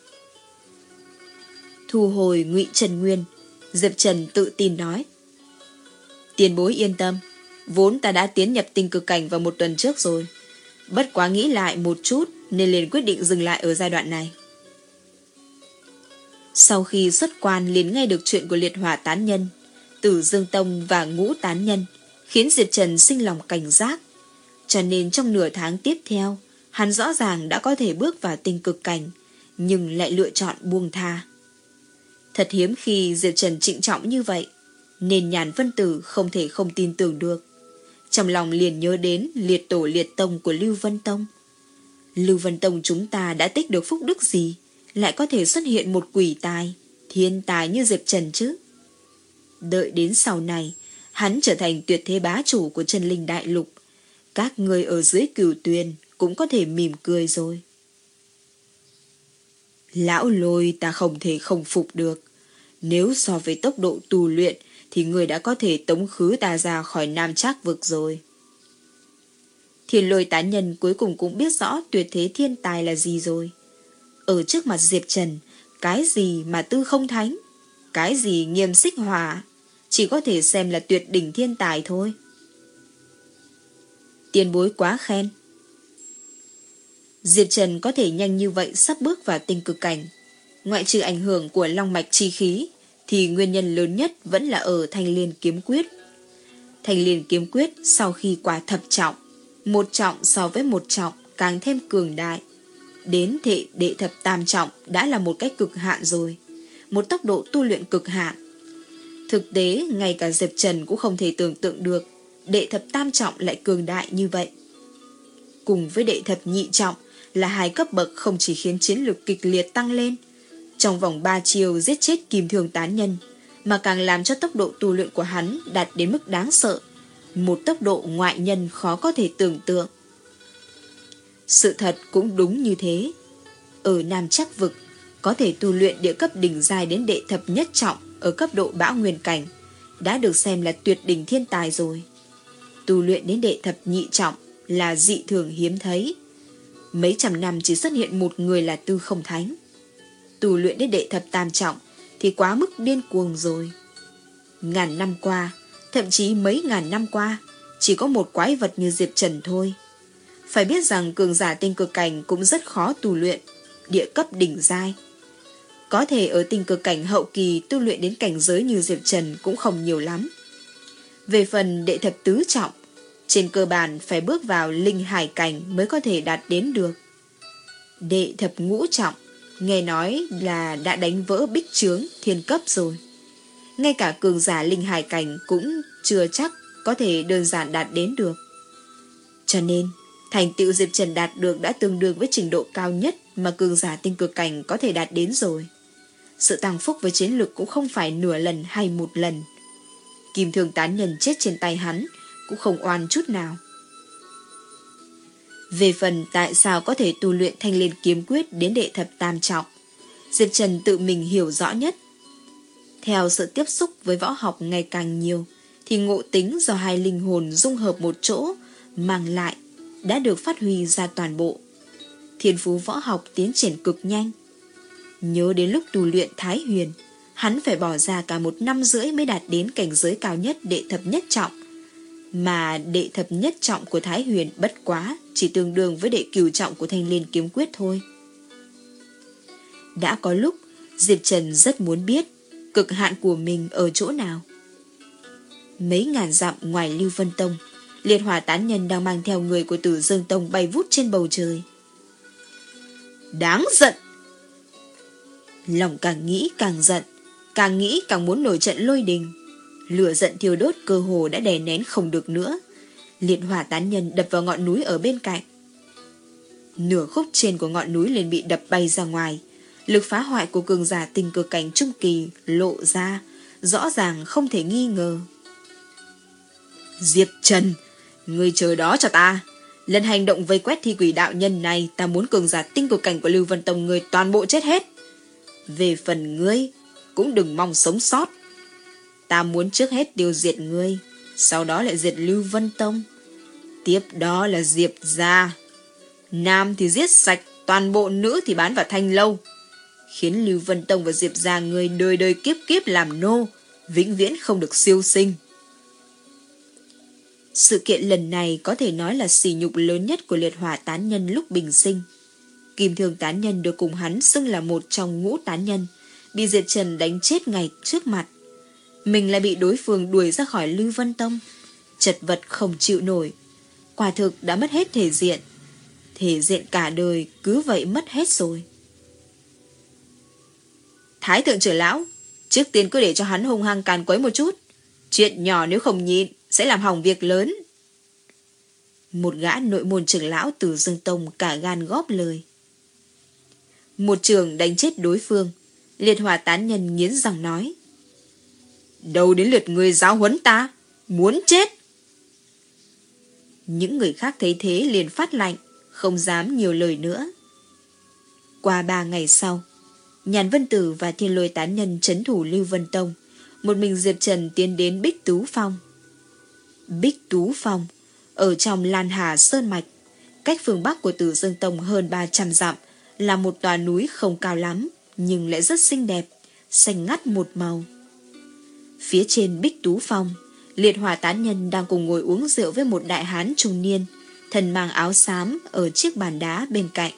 Thu hồi ngụy Trần Nguyên, Diệp Trần tự tin nói. Tiền bối yên tâm, vốn ta đã tiến nhập tinh cực cảnh vào một tuần trước rồi. Bất quá nghĩ lại một chút nên liền quyết định dừng lại ở giai đoạn này. Sau khi xuất quan liền nghe được chuyện của liệt hỏa tán nhân, Tử Dương Tông và Ngũ tán nhân, khiến Diệp Trần sinh lòng cảnh giác. Cho nên trong nửa tháng tiếp theo, hắn rõ ràng đã có thể bước vào tinh cực cảnh, nhưng lại lựa chọn buông tha. Thật hiếm khi Diệp Trần trịnh trọng như vậy, nên Nhàn Vân Tử không thể không tin tưởng được. Trong lòng liền nhớ đến liệt tổ liệt tông của Lưu Vân Tông. Lưu Vân Tông chúng ta đã tích được phúc đức gì, lại có thể xuất hiện một quỷ tài, thiên tài như Diệp Trần chứ? Đợi đến sau này, hắn trở thành tuyệt thế bá chủ của chân linh đại lục, các người ở dưới Cửu Tuyền cũng có thể mỉm cười rồi. Lão Lôi ta không thể không phục được. Nếu so với tốc độ tu luyện thì người đã có thể tống khứ ta ra khỏi Nam Trác vực rồi. Thiên Lôi tán nhân cuối cùng cũng biết rõ tuyệt thế thiên tài là gì rồi. Ở trước mặt Diệp Trần, cái gì mà tư không thánh, cái gì nghiêm xích hỏa, chỉ có thể xem là tuyệt đỉnh thiên tài thôi. Tiền bối quá khen. Diệp Trần có thể nhanh như vậy sắp bước vào tinh cực cảnh. Ngoại trừ ảnh hưởng của long mạch chi khí, thì nguyên nhân lớn nhất vẫn là ở Thanh Liên Kiếm Quyết. Thanh Liên Kiếm Quyết sau khi qua thập trọng, một trọng so với một trọng càng thêm cường đại. Đến thể đệ thập tam trọng đã là một cách cực hạn rồi, một tốc độ tu luyện cực hạn. Thực tế, ngay cả Diệp Trần cũng không thể tưởng tượng được đệ thập tam trọng lại cường đại như vậy. Cùng với đệ thập nhị trọng là hai cấp bậc không chỉ khiến chiến lược kịch liệt tăng lên, trong vòng ba chiều giết chết Kim Thường tán nhân, mà càng làm cho tốc độ tu luyện của hắn đạt đến mức đáng sợ, một tốc độ ngoại nhân khó có thể tưởng tượng. Sự thật cũng đúng như thế. Ở Nam Trác vực, có thể tu luyện địa cấp đỉnh giai đến đệ thập nhất trọng ở cấp độ bão nguyên cảnh đã được xem là tuyệt đỉnh thiên tài rồi. Tu luyện đến đệ thập nhị trọng là dị thường hiếm thấy. Mấy trăm năm chỉ xuất hiện một người là Tư Không Thánh. Tu luyện đến đệ thập tam trọng thì quá mức điên cuồng rồi. Ngàn năm qua, thậm chí mấy ngàn năm qua, chỉ có một quái vật như Diệp Trần thôi. Phải biết rằng cường giả tinh cực cảnh cũng rất khó tu luyện địa cấp đỉnh giai. Có thể ở tinh cực cảnh hậu kỳ tu luyện đến cảnh giới như Diệp Trần cũng không nhiều lắm. Về phần đệ thập tứ trọng, trên cơ bản phải bước vào linh hải cảnh mới có thể đạt đến được. Đệ thập ngũ trọng, nghe nói là đã đánh vỡ bích chướng thiên cấp rồi. Ngay cả cường giả linh hải cảnh cũng chưa chắc có thể đơn giản đạt đến được. Cho nên, thành tựu Diệp Trần đạt được đã tương đương với trình độ cao nhất mà cường giả tinh cực cảnh có thể đạt đến rồi. Sự tăng phúc với chiến lực cũng không phải nửa lần hay một lần. Kim Thường tán nhân chết trên tay hắn cũng không oan chút nào. Về phần tại sao có thể tu luyện Thanh Liên Kiếm Quyết đến đệ thập tam trọng, Diệp Trần tự mình hiểu rõ nhất. Theo sự tiếp xúc với võ học ngày càng nhiều, thì ngộ tính do hai linh hồn dung hợp một chỗ mang lại đã được phát huy ra toàn bộ. Thiên phú võ học tiến triển cực nhanh. Nhớ đến lúc tu luyện Thái Huyền, hắn phải bỏ ra cả một năm rưỡi mới đạt đến cảnh giới cao nhất đệ thập nhất trọng. Mà đệ thập nhất trọng của Thái Huyền bất quá chỉ tương đương với đệ cửu trọng của Thanh Liên Kiếm Quyết thôi. Đã có lúc Diệp Trần rất muốn biết cực hạn của mình ở chỗ nào. Mấy ngàn dặm ngoài Lưu Vân Tông, Liệt Hỏa tán nhân đang mang theo người của Tử Dương Tông bay vút trên bầu trời. Đáng giận! Lòng càng nghĩ càng giận, càng nghĩ càng muốn nổi trận lôi đình. Lửa giận thiêu đốt cơ hồ đã đè nén không được nữa. Liệt Hỏa tán nhân đập vào ngọn núi ở bên cạnh. Nửa khúc trên của ngọn núi liền bị đập bay ra ngoài. Lực phá hoại của cường giả tinh cực cảnh trung kỳ lộ ra, rõ ràng không thể nghi ngờ. Diệp Trần, ngươi chờ đó cho ta. Lần hành động vây quét thi quỷ đạo nhân này, ta muốn cường giả tinh cực cảnh của Lưu Vân Tông ngươi toàn bộ chết hết. Về phần ngươi, cũng đừng mong sống sót. Ta muốn trước hết tiêu diệt ngươi, sau đó lại diệt Lưu Vân Tông. Tiếp đó là Diệp gia. Nam thì giết sạch, toàn bộ nữ thì bán vào thanh lâu. Khiến Lưu Vân Tông và Diệp gia ngươi đời đời kiếp kiếp làm nô, vĩnh viễn không được siêu sinh. Sự kiện lần này có thể nói là sỉ nhục lớn nhất của Liệt Hỏa tán nhân lúc bình sinh. Kim Thường tán nhân được cùng hắn xưng là một trong ngũ tán nhân, bị Diệp Trần đánh chết ngay trước mặt. Mình lại bị đối phương đuổi ra khỏi Lưu Vân Tông, chật vật không chịu nổi. Quả thực đã mất hết thể diện. Thể diện cả đời cứ vậy mất hết rồi. Thái thượng trưởng lão, trước tiên cứ để cho hắn hung hăng càn quấy một chút. Chuyện nhỏ nếu không nhịn sẽ làm hỏng việc lớn. Một gã nội môn trưởng lão từ Dương Tông cả gan góp lời. Một trường đánh chết đối phương. Liệt hỏa tán nhân nghiến răng nói: đâu đến lượt người giáo huấn ta, muốn chết. Những người khác thấy thế liền phát lạnh, không dám nhiều lời nữa. Qua ba ngày sau, Nhàn Vân Tử và Thiên Lôi tán nhân trấn thủ Lưu Vân Tông, một mình Diệp Trần tiến đến Bích Tú Phong. Bích Tú Phong ở trong Lan Hà Sơn Mạch, cách phương Bắc của Tử Dương Tông hơn ba trăm dặm, là một tòa núi không cao lắm, nhưng lại rất xinh đẹp, xanh ngắt một màu. Phía trên Bích Tú Phong, Liệt hỏa tán nhân đang cùng ngồi uống rượu với một đại hán trung niên, thân mang áo xám ở chiếc bàn đá bên cạnh.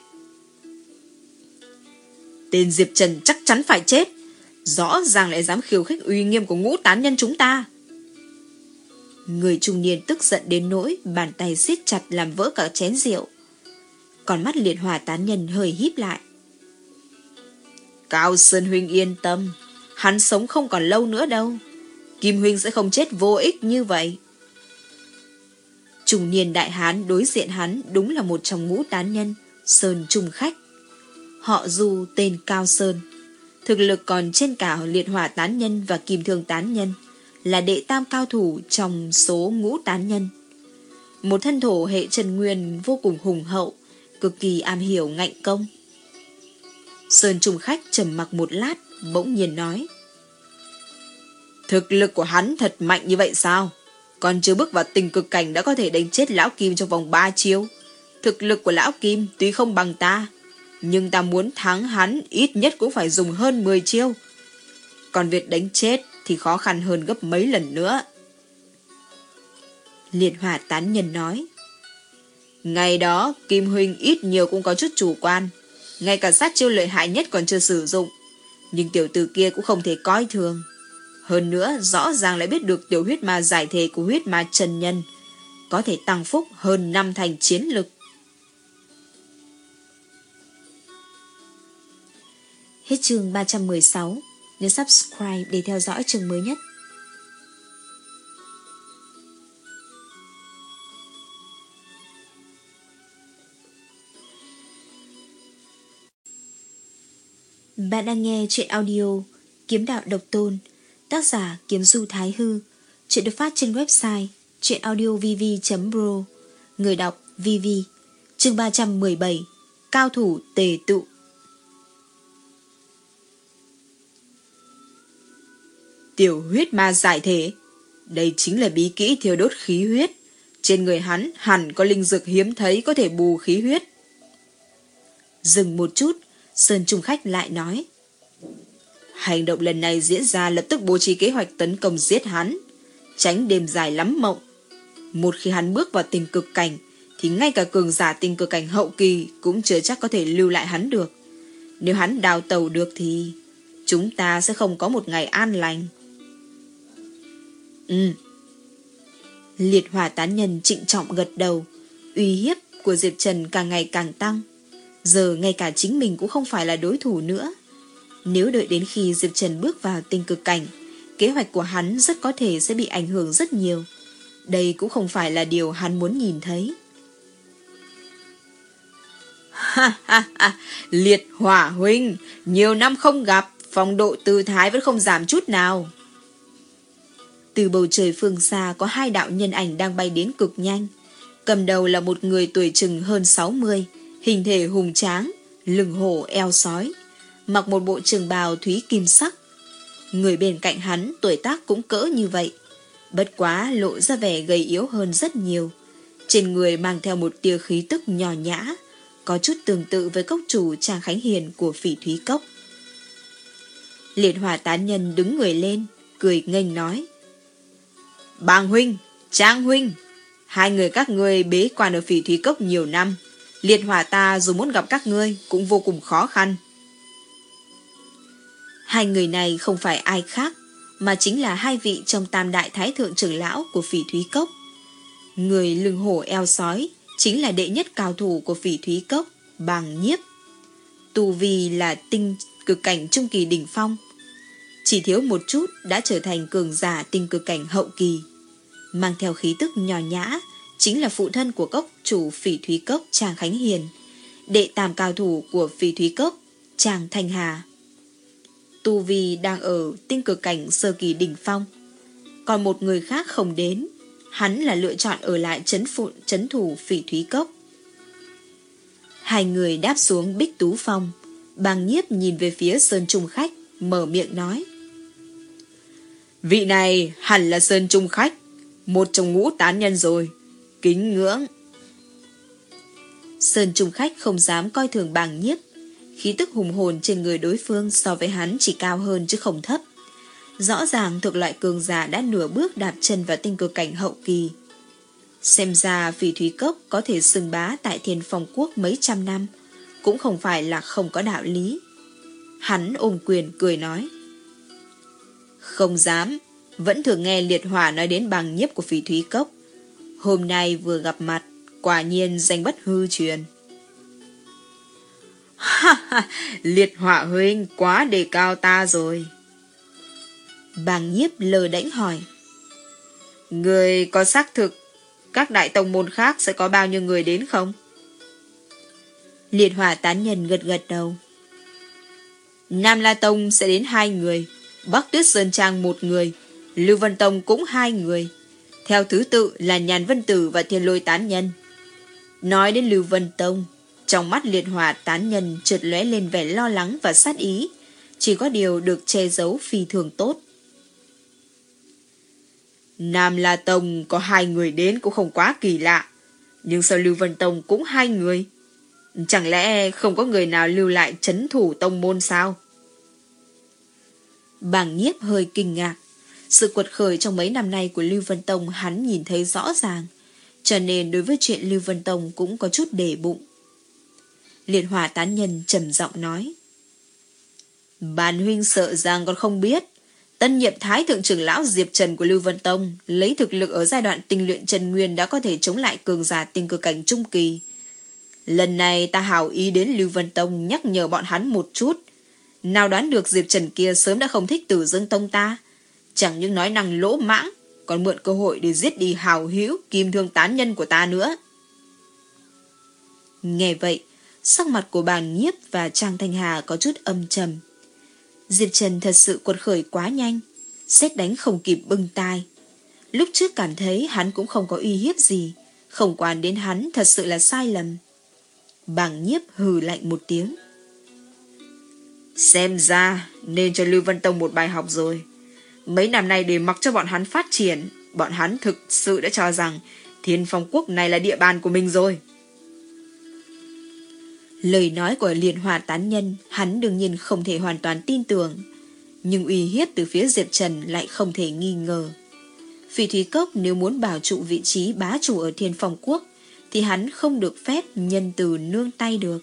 Tên Diệp Trần chắc chắn phải chết, rõ ràng lại dám khiêu khích uy nghiêm của Ngũ tán nhân chúng ta. Người trung niên tức giận đến nỗi bàn tay siết chặt làm vỡ cả chén rượu. Còn mắt Liệt hỏa tán nhân hơi híp lại. Cao Sơn huynh yên tâm, hắn sống không còn lâu nữa đâu. Kim huynh sẽ không chết vô ích như vậy. Trung niên đại hán đối diện hắn đúng là một trong Ngũ tán nhân, Sơn Trung Khách. Họ Du tên Cao Sơn, thực lực còn trên cả Liệt hỏa tán nhân và Kim thương tán nhân, là đệ tam cao thủ trong số Ngũ tán nhân. Một thân thổ hệ Trần Nguyên vô cùng hùng hậu, cực kỳ am hiểu ngạnh công. Sơn Trung Khách trầm mặc một lát, bỗng nhiên nói: thực lực của hắn thật mạnh như vậy sao? Còn chưa bước vào tình cực cảnh đã có thể đánh chết lão Kim trong vòng ba chiêu. Thực lực của lão Kim tuy không bằng ta, nhưng ta muốn thắng hắn ít nhất cũng phải dùng hơn mười chiêu. Còn việc đánh chết thì khó khăn hơn gấp mấy lần nữa. Liệt hỏa tán nhân nói: ngày đó Kim huynh ít nhiều cũng có chút chủ quan, ngay cả sát chiêu lợi hại nhất còn chưa sử dụng. Nhưng tiểu tử kia cũng không thể coi thường. Hơn nữa rõ ràng lại biết được tiểu huyết ma giải thể của huyết ma chân nhân có thể tăng phúc hơn năm thành chiến lực. Hết chương ba trăm mười sáu. Nhớ subscribe để theo dõi chương mới nhất. Bạn đang nghe chuyện audio Kiếm Đạo Độc Tôn, tác giả Kiếm Du Thái Hư. Chuyện được phát trên website chuyenaudiovv chấm pro. Người đọc vê vê. Chương ba trăm mười bảy. Cao thủ tề tụ. Tiểu huyết ma giải thể, đây chính là bí kỹ thiêu đốt khí huyết. Trên người hắn hẳn có linh dược hiếm thấy có thể bù khí huyết. Dừng một chút, Sơn Trung Khách lại nói: hành động lần này diễn ra lập tức bố trí kế hoạch tấn công giết hắn, tránh đêm dài lắm mộng. Một khi hắn bước vào tình cực cảnh thì ngay cả cường giả tình cực cảnh hậu kỳ cũng chưa chắc có thể lưu lại hắn được. Nếu hắn đào tẩu được thì chúng ta sẽ không có một ngày an lành. Ừ. Liệt hỏa tán nhân trịnh trọng gật đầu. Uy hiếp của Diệp Trần càng ngày càng tăng. Giờ ngay cả chính mình cũng không phải là đối thủ nữa. Nếu đợi đến khi Diệp Trần bước vào tinh cực cảnh, kế hoạch của hắn rất có thể sẽ bị ảnh hưởng rất nhiều. Đây cũng không phải là điều hắn muốn nhìn thấy. Ha ha ha, Liệt hỏa huynh, nhiều năm không gặp, phong độ tư thái vẫn không giảm chút nào. Từ bầu trời phương xa có hai đạo nhân ảnh đang bay đến cực nhanh. Cầm đầu là một người tuổi chừng hơn sáu mươi, hình thể hùng tráng, lưng hổ eo sói, mặc một bộ trường bào thúy kim sắc. Người bên cạnh hắn tuổi tác cũng cỡ như vậy, bất quá lộ ra vẻ gầy yếu hơn rất nhiều. Trên người mang theo một tia khí tức nhỏ nhã, có chút tương tự với cốc chủ Trang Khánh Hiền của Phỉ Thúy Cốc. Liệt hỏa tán nhân đứng người lên, cười nghênh nói: Bàng huynh, Trang huynh, hai người các ngươi bế quan ở Phỉ Thúy Cốc nhiều năm, liệt hỏa ta dù muốn gặp các ngươi cũng vô cùng khó khăn. Hai người này không phải ai khác, mà chính là hai vị trong tam đại thái thượng trưởng lão của Phỉ Thúy Cốc. Người lưng hổ eo sói chính là đệ nhất cao thủ của Phỉ Thúy Cốc, Bàng Nhiếp. Tu vi là tinh cực cảnh trung kỳ đỉnh phong, chỉ thiếu một chút đã trở thành cường giả tinh cực cảnh hậu kỳ. Mang theo khí tức nhỏ nhã, chính là phụ thân của cốc chủ Phỉ Thúy Cốc Tràng Khánh Hiền, đệ tam cao thủ của Phỉ Thúy Cốc Tràng Thanh Hà. Tu vi đang ở tinh cực cảnh sơ kỳ đỉnh phong, còn một người khác không đến, hắn là lựa chọn ở lại trấn phụ trấn thủ Phỉ Thúy Cốc. Hai người đáp xuống Bích Tú Phong. Bàng Nhiếp nhìn về phía Sơn Trung Khách, mở miệng nói: vị này hẳn là Sơn Trung Khách, một trong ngũ tán nhân rồi, kính ngưỡng. Sơn Trung Khách không dám coi thường Bàng Nhiếp, khí tức hùng hồn trên người đối phương so với hắn chỉ cao hơn chứ không thấp. Rõ ràng thuộc loại cường giả đã nửa bước đạp chân vào tinh cực cảnh hậu kỳ. Xem ra Phỉ Thúy Cốc có thể xưng bá tại Thiên Phong Quốc mấy trăm năm, cũng không phải là không có đạo lý. Hắn ôm quyền cười nói: không dám, vẫn thường nghe Liệt Hỏa nói đến Bàng Nhiếp của Phỉ Thúy Cốc. Hôm nay vừa gặp mặt, quả nhiên danh bất hư truyền. Ha ha, Liệt Hỏa huynh quá đề cao ta rồi. Bàng Nhiếp lơ đễnh hỏi: người có xác thực các đại tông môn khác sẽ có bao nhiêu người đến không? Liệt Hỏa tán nhân gật gật đầu: Nam La Tông sẽ đến hai người, Bắc Tuyết Sơn Trang một người, Lưu Vân Tông cũng hai người. Theo thứ tự là Nhàn Vân Tử và Thiên Lôi tán nhân. Nói đến Lưu Vân Tông, trong mắt Liệt Hỏa tán nhân chợt lóe lên vẻ lo lắng và sát ý, chỉ có điều được che giấu phi thường tốt. Nam La Tông có hai người đến cũng không quá kỳ lạ, nhưng sao Lưu Vân Tông cũng hai người? Chẳng lẽ không có người nào lưu lại trấn thủ tông môn sao? Bàng Nhiếp hơi kinh ngạc. Sự quật khởi trong mấy năm nay của Lưu Vân Tông hắn nhìn thấy rõ ràng, cho nên đối với chuyện Lưu Vân Tông cũng có chút để bụng. Liệt Hỏa tán nhân trầm giọng nói: Bản huynh sợ rằng còn không biết, tân nhiệm thái thượng trưởng lão Diệp Trần của Lưu Vân Tông lấy thực lực ở giai đoạn tinh luyện Trần Nguyên đã có thể chống lại cường giả tinh cực cảnh trung kỳ. Lần này ta hảo ý đến Lưu Vân Tông nhắc nhở bọn hắn một chút. Nào đoán được Diệp Trần kia sớm đã không thích Tử Dương Tông ta, chẳng những nói năng lỗ mãng, còn mượn cơ hội để giết đi hào hữu kim thương tán nhân của ta nữa. Nghe vậy, sắc mặt của Bàng Nhiếp và Trang Thanh Hà có chút âm trầm. Diệp Trần thật sự quật khởi quá nhanh, sét đánh không kịp bưng tai. Lúc trước cảm thấy hắn cũng không có uy hiếp gì, không quan đến hắn thật sự là sai lầm. Bàng Nhiếp hừ lạnh một tiếng: Xem ra nên cho Lưu Vân Tông một bài học rồi. Mấy năm nay để mặc cho bọn hắn phát triển, bọn hắn thực sự đã cho rằng Thiên Phong Quốc này là địa bàn của mình rồi. Lời nói của Liệt Hỏa tán nhân hắn đương nhiên không thể hoàn toàn tin tưởng, nhưng uy hiếp từ phía Diệp Trần lại không thể nghi ngờ. Phỉ Thúy Cốc nếu muốn bảo trụ vị trí bá chủ ở Thiên Phong Quốc thì hắn không được phép nhân từ nương tay được.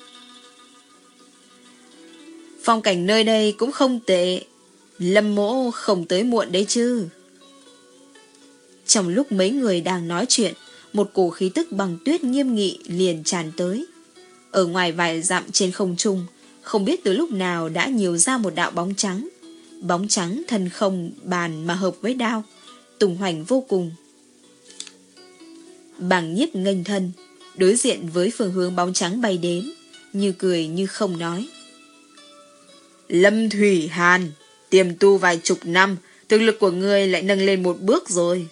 Phong cảnh nơi đây cũng không tệ, Lâm mỗ không tới muộn đấy chứ. Trong lúc mấy người đang nói chuyện, một cổ khí tức băng tuyết nghiêm nghị liền tràn tới. Ở ngoài vài dặm trên không trung, không biết từ lúc nào đã nhiều ra một đạo bóng trắng. Bóng trắng thân không bàn mà hợp với đao, tùng hoành vô cùng. Bàng Nhiếp nghênh thân, đối diện với phương hướng bóng trắng bay đến, như cười như không nói: Lâm Thủy Hàn, tiềm tu vài chục năm, thực lực của ngươi lại nâng lên một bước rồi.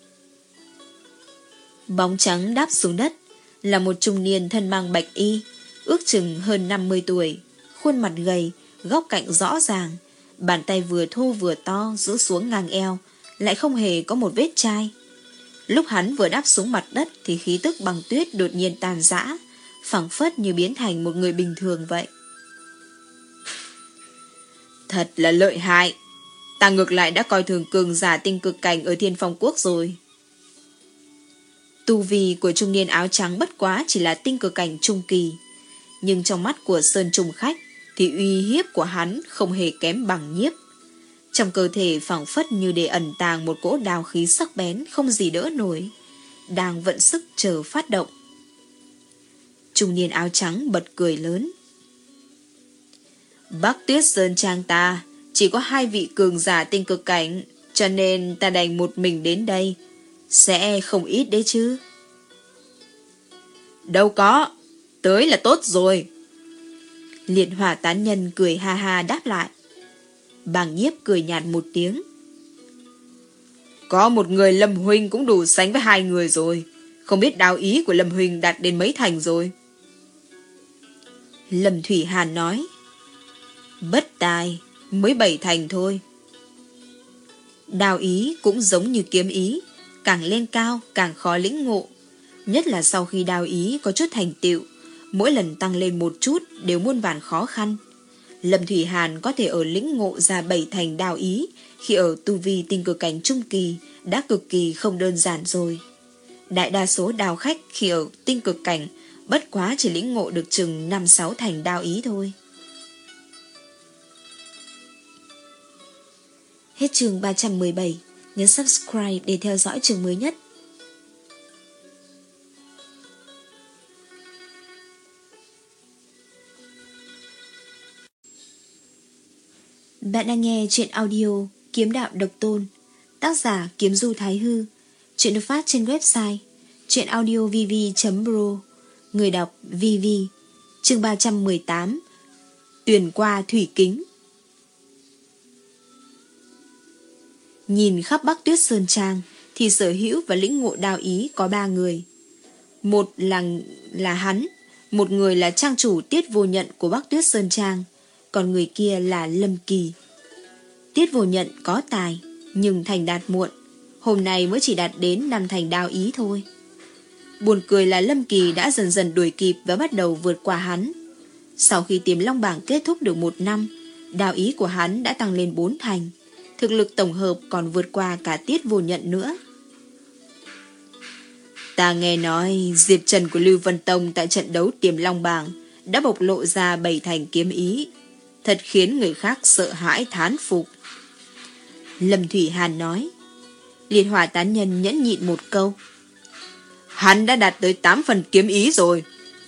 Bóng trắng đáp xuống đất, là một trung niên thân mang bạch y, ước chừng hơn năm mươi tuổi, khuôn mặt gầy, góc cạnh rõ ràng, bàn tay vừa thô vừa to giữ xuống ngang eo, lại không hề có một vết chai. Lúc hắn vừa đáp xuống mặt đất thì khí tức băng tuyết đột nhiên tan rã, phảng phất như biến thành một người bình thường vậy. Thật là lợi hại, ta ngược lại đã coi thường cường giả tinh cực cảnh ở Thiên Phong Quốc rồi. Tu vi của trung niên áo trắng bất quá chỉ là tinh cực cảnh trung kỳ, nhưng trong mắt của Sơn Trùng Khách thì uy hiếp của hắn không hề kém Bàng Nhiếp. Trong cơ thể phảng phất như để ẩn tàng một cỗ đào khí sắc bén không gì đỡ nổi, đang vận sức chờ phát động. Trung niên áo trắng bật cười lớn. Bắc Tuyết Sơn Trang ta chỉ có hai vị cường giả tinh cực cảnh, cho nên ta đành một mình đến đây. Sẽ không ít đấy chứ. Đâu có, tới là tốt rồi. Liệt hỏa tán nhân cười ha ha đáp lại. Bàng Nhiếp cười nhạt một tiếng. Có một người Lâm huynh cũng đủ sánh với hai người rồi. Không biết đạo ý của Lâm huynh đạt đến mấy thành rồi? Lâm Thủy Hàn nói. Bất tài, mới bảy thành thôi. Đạo ý cũng giống như kiếm ý, càng lên cao càng khó lĩnh ngộ. Nhất là sau khi đạo ý có chút thành tựu, mỗi lần tăng lên một chút đều muôn vàn khó khăn. Lâm Thủy Hàn có thể ở lĩnh ngộ ra bảy thành đạo ý, khi ở tu vi tinh cực cảnh trung kỳ đã cực kỳ không đơn giản rồi. Đại đa số đạo khách khi ở tinh cực cảnh bất quá chỉ lĩnh ngộ được chừng năm sáu thành đạo ý thôi. Hết chương ba trăm mười bảy, nhấn subscribe để theo dõi chương mới nhất. Bạn đang nghe truyện audio Kiếm Đạo Độc Tôn, tác giả Kiếm Du Thái Hư. Truyện được phát trên website truyệnaudiovv chấm pro. Người đọc vê vê. Chương ba trăm mười tám, Tuyền qua thủy kính. Nhìn khắp Bắc Tuyết Sơn Trang thì sở hữu và lĩnh ngộ đạo ý có ba người. Một là là hắn, một người là trang chủ Tiết Vô Nhận của Bắc Tuyết Sơn Trang, còn người kia là Lâm Kỳ. Tiết Vô Nhận có tài, nhưng thành đạt muộn, hôm nay mới chỉ đạt đến năm thành đạo ý thôi. Buồn cười là Lâm Kỳ đã dần dần đuổi kịp và bắt đầu vượt qua hắn. Sau khi Tiềm Long Bảng kết thúc được một năm, đạo ý của hắn đã tăng lên bốn thành, thực lực tổng hợp còn vượt qua cả Tiết Vô Nhận nữa. Ta nghe nói Diệp Trần của Lưu Vân Tông tại trận đấu Tiềm Long Bảng đã bộc lộ ra bảy thành kiếm ý, thật khiến người khác sợ hãi thán phục. Lâm Thủy Hàn nói. Liệt hỏa tán nhân nhẫn nhịn một câu. Hắn đã đạt tới tám phần kiếm ý rồi.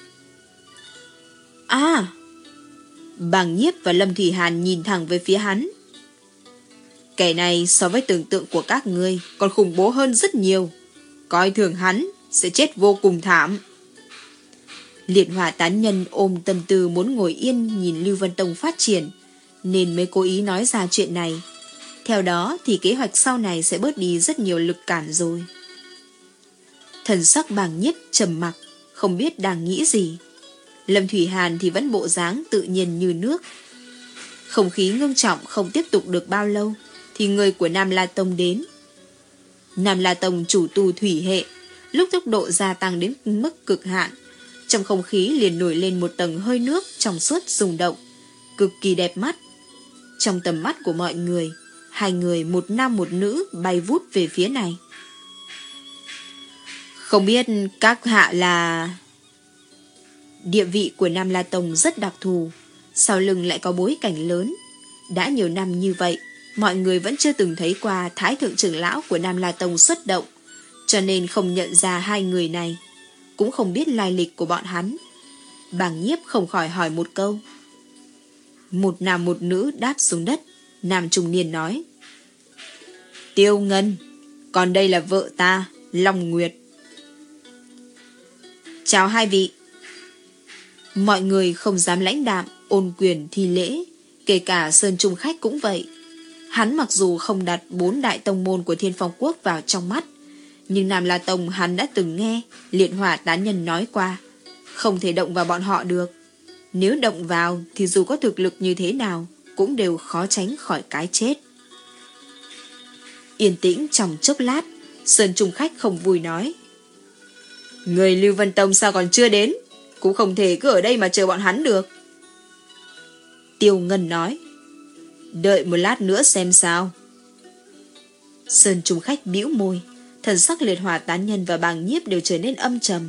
À! Bàng Nhiếp và Lâm Thủy Hàn nhìn thẳng về phía hắn. Kẻ này so với tưởng tượng của các ngươi còn khủng bố hơn rất nhiều. Coi thường hắn sẽ chết vô cùng thảm. Liệt hỏa tán nhân ôm tâm tư muốn ngồi yên nhìn Lưu Vân Tông phát triển, nên mới cố ý nói ra chuyện này. Theo đó thì kế hoạch sau này sẽ bớt đi rất nhiều lực cản rồi. Thần sắc Bàng Nhiếp trầm mặc, không biết đang nghĩ gì. Lâm Thủy Hàn thì vẫn bộ dáng tự nhiên như nước. Không khí ngưng trọng không tiếp tục được bao lâu thì người của Nam La Tông đến. Nam La Tông chủ tu thủy hệ, lúc tốc độ gia tăng đến mức cực hạn, trong không khí liền nổi lên một tầng hơi nước trong suốt rung động, cực kỳ đẹp mắt. Trong tầm mắt của mọi người, hai người một nam một nữ bay vút về phía này. Không biết các hạ là... Địa vị của Nam La Tông rất đặc thù, sau lưng lại có bối cảnh lớn. Đã nhiều năm như vậy, mọi người vẫn chưa từng thấy qua Thái Thượng trưởng lão của Nam La Tông xuất động, cho nên không nhận ra hai người này, cũng không biết lai lịch của bọn hắn. Bàng Nhiếp không khỏi hỏi một câu. Một nam một nữ đáp xuống đất. Nam trung niên nói. Tiêu Ngân, còn đây là vợ ta, Long Nguyệt. Chào hai vị. Mọi người không dám lãnh đạm, ôn quyền thi lễ, kể cả Sơn Trung Khách cũng vậy. Hắn mặc dù không đặt bốn đại tông môn của Thiên Phong Quốc vào trong mắt, nhưng Nam La Tông hắn đã từng nghe Liệt hỏa tán nhân nói qua, không thể động vào bọn họ được. Nếu động vào thì dù có thực lực như thế nào cũng đều khó tránh khỏi cái chết. Yên tĩnh trong chốc lát, Sơn Trung Khách không vui nói. Người Lưu Vân Tông sao còn chưa đến? Cũng không thể cứ ở đây mà chờ bọn hắn được. Tiêu Ngân nói. Đợi một lát nữa xem sao. Sơn Trung Khách bĩu môi, thần sắc Liệt hỏa tán nhân và Bàng Nhiếp đều trở nên âm trầm.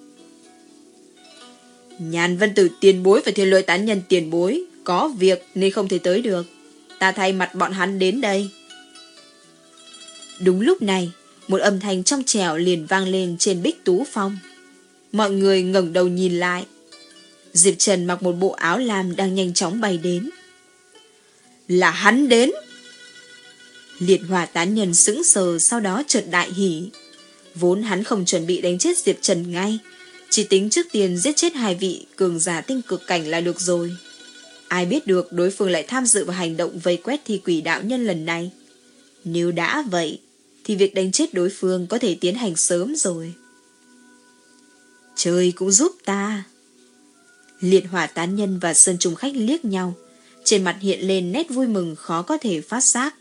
Nhàn Vân Tử tiền bối và Thiên Lôi tán nhân tiền bối có việc nên không thể tới được. Ta thay mặt bọn hắn đến đây. Đúng lúc này, một âm thanh trong trẻo liền vang lên trên Bích Tú Phong. Mọi người ngẩng đầu nhìn lại. Diệp Trần mặc một bộ áo lam đang nhanh chóng bay đến. Là hắn đến! Liệt hỏa tán nhân sững sờ, sau đó chợt đại hỉ. Vốn hắn không chuẩn bị đánh chết Diệp Trần ngay, chỉ tính trước tiên giết chết hai vị cường giả tinh cực cảnh là được rồi. Ai biết được đối phương lại tham dự vào hành động vây quét thi quỷ đạo nhân lần này. Nếu đã vậy, thì việc đánh chết đối phương có thể tiến hành sớm rồi. Trời cũng giúp ta. Liệt hỏa tán nhân và sơn trùng khách liếc nhau, trên mặt hiện lên nét vui mừng khó có thể phát giác.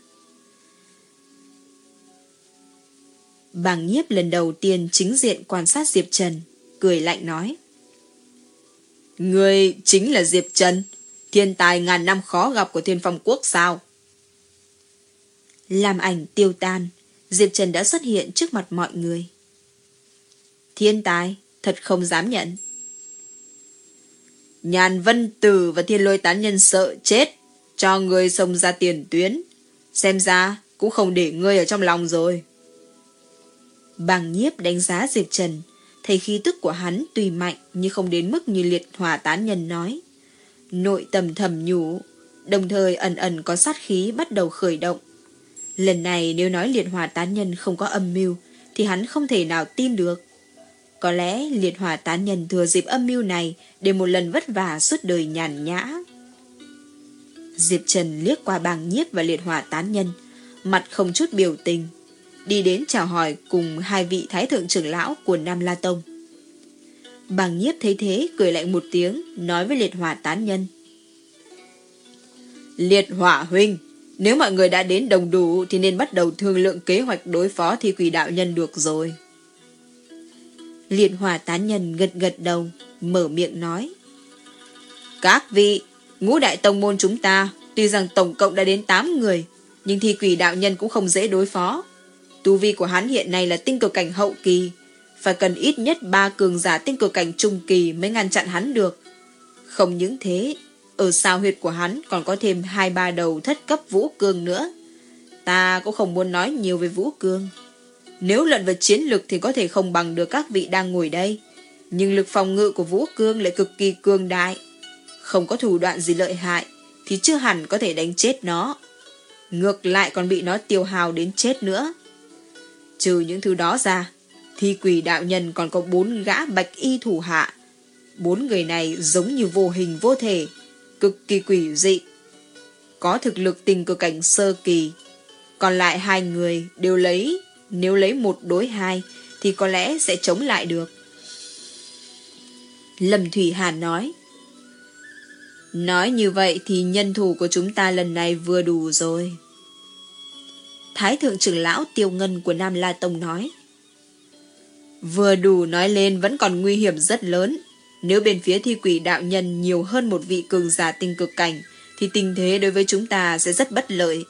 Bàng Nhiếp lần đầu tiên chính diện quan sát Diệp Trần, cười lạnh nói. Ngươi chính là Diệp Trần, thiên tài ngàn năm khó gặp của Thiên Phong Quốc sao? Làm ảnh tiêu tan, Diệp Trần đã xuất hiện trước mặt mọi người. Thiên tài, thật không dám nhận. Nhàn Vân Tử và Thiên Lôi tán nhân sợ chết, cho ngươi xông ra tiền tuyến. Xem ra cũng không để ngươi ở trong lòng rồi. Bàng Nhiếp đánh giá Diệp Trần, thấy khí tức của hắn tuy mạnh nhưng không đến mức như liệt hỏa tán nhân nói. Nội tâm thầm nhủ, đồng thời ẩn ẩn có sát khí bắt đầu khởi động. Lần này nếu nói liệt hỏa tán nhân không có âm mưu thì hắn không thể nào tin được. Có lẽ liệt hỏa tán nhân thừa dịp âm mưu này để một lần vất vả suốt đời nhàn nhã. Diệp Trần liếc qua Bàng Nhiếp và liệt hỏa tán nhân, mặt không chút biểu tình, đi đến chào hỏi cùng hai vị thái thượng trưởng lão của Nam La Tông. Bàng Nhiếp thấy thế cười lạnh một tiếng, nói với liệt hỏa tán nhân. Liệt hỏa huynh, nếu mọi người đã đến đồng đủ thì nên bắt đầu thương lượng kế hoạch đối phó thi quỷ đạo nhân được rồi. Liệt hỏa tán nhân gật gật đầu, mở miệng nói. Các vị, ngũ đại tông môn chúng ta, tuy rằng tổng cộng đã đến tám người, nhưng thi quỷ đạo nhân cũng không dễ đối phó. Tu vi của hắn hiện nay là tinh cực cảnh hậu kỳ, phải cần ít nhất ba cường giả tinh cực cảnh trung kỳ mới ngăn chặn hắn được. Không những thế, ở sao huyệt của hắn còn có thêm hai ba đầu thất cấp vũ cương nữa. Ta cũng không muốn nói nhiều về vũ cương. Nếu luận về chiến lực thì có thể không bằng được các vị đang ngồi đây, nhưng lực phòng ngự của vũ cương lại cực kỳ cường đại. Không có thủ đoạn gì lợi hại thì chưa hẳn có thể đánh chết nó. Ngược lại còn bị nó tiêu hao đến chết nữa. Trừ những thứ đó ra, thi quỷ đạo nhân còn có bốn gã bạch y thủ hạ. Bốn người này giống như vô hình vô thể, cực kỳ quỷ dị. Có thực lực tinh cực cảnh sơ kỳ. Còn lại hai người đều lấy, nếu lấy một đối hai thì có lẽ sẽ chống lại được. Lâm Thủy Hàn nói. Nói như vậy thì nhân thủ của chúng ta lần này vừa đủ rồi. Thái thượng trưởng lão Tiêu Ngân của Nam La Tông nói. Vừa đủ nói lên vẫn còn nguy hiểm rất lớn. Nếu bên phía thi quỷ đạo nhân nhiều hơn một vị cường giả tinh cực cảnh thì tình thế đối với chúng ta sẽ rất bất lợi.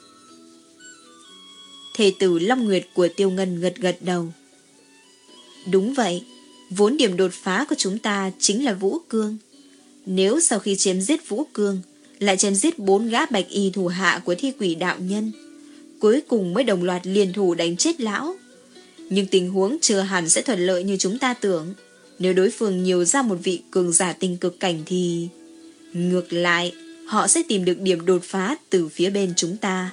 Thề tử Long Nguyệt của Tiêu Ngân gật gật đầu. Đúng vậy, vốn điểm đột phá của chúng ta chính là Vũ Cương. Nếu sau khi chém giết Vũ Cương lại chém giết bốn gã bạch y thủ hạ của thi quỷ đạo nhân, cuối cùng mới đồng loạt liên thủ đánh chết lão. Nhưng tình huống chưa hẳn sẽ thuận lợi như chúng ta tưởng. Nếu đối phương nhiều ra một vị cường giả tinh cực cảnh thì ngược lại họ sẽ tìm được điểm đột phá từ phía bên chúng ta.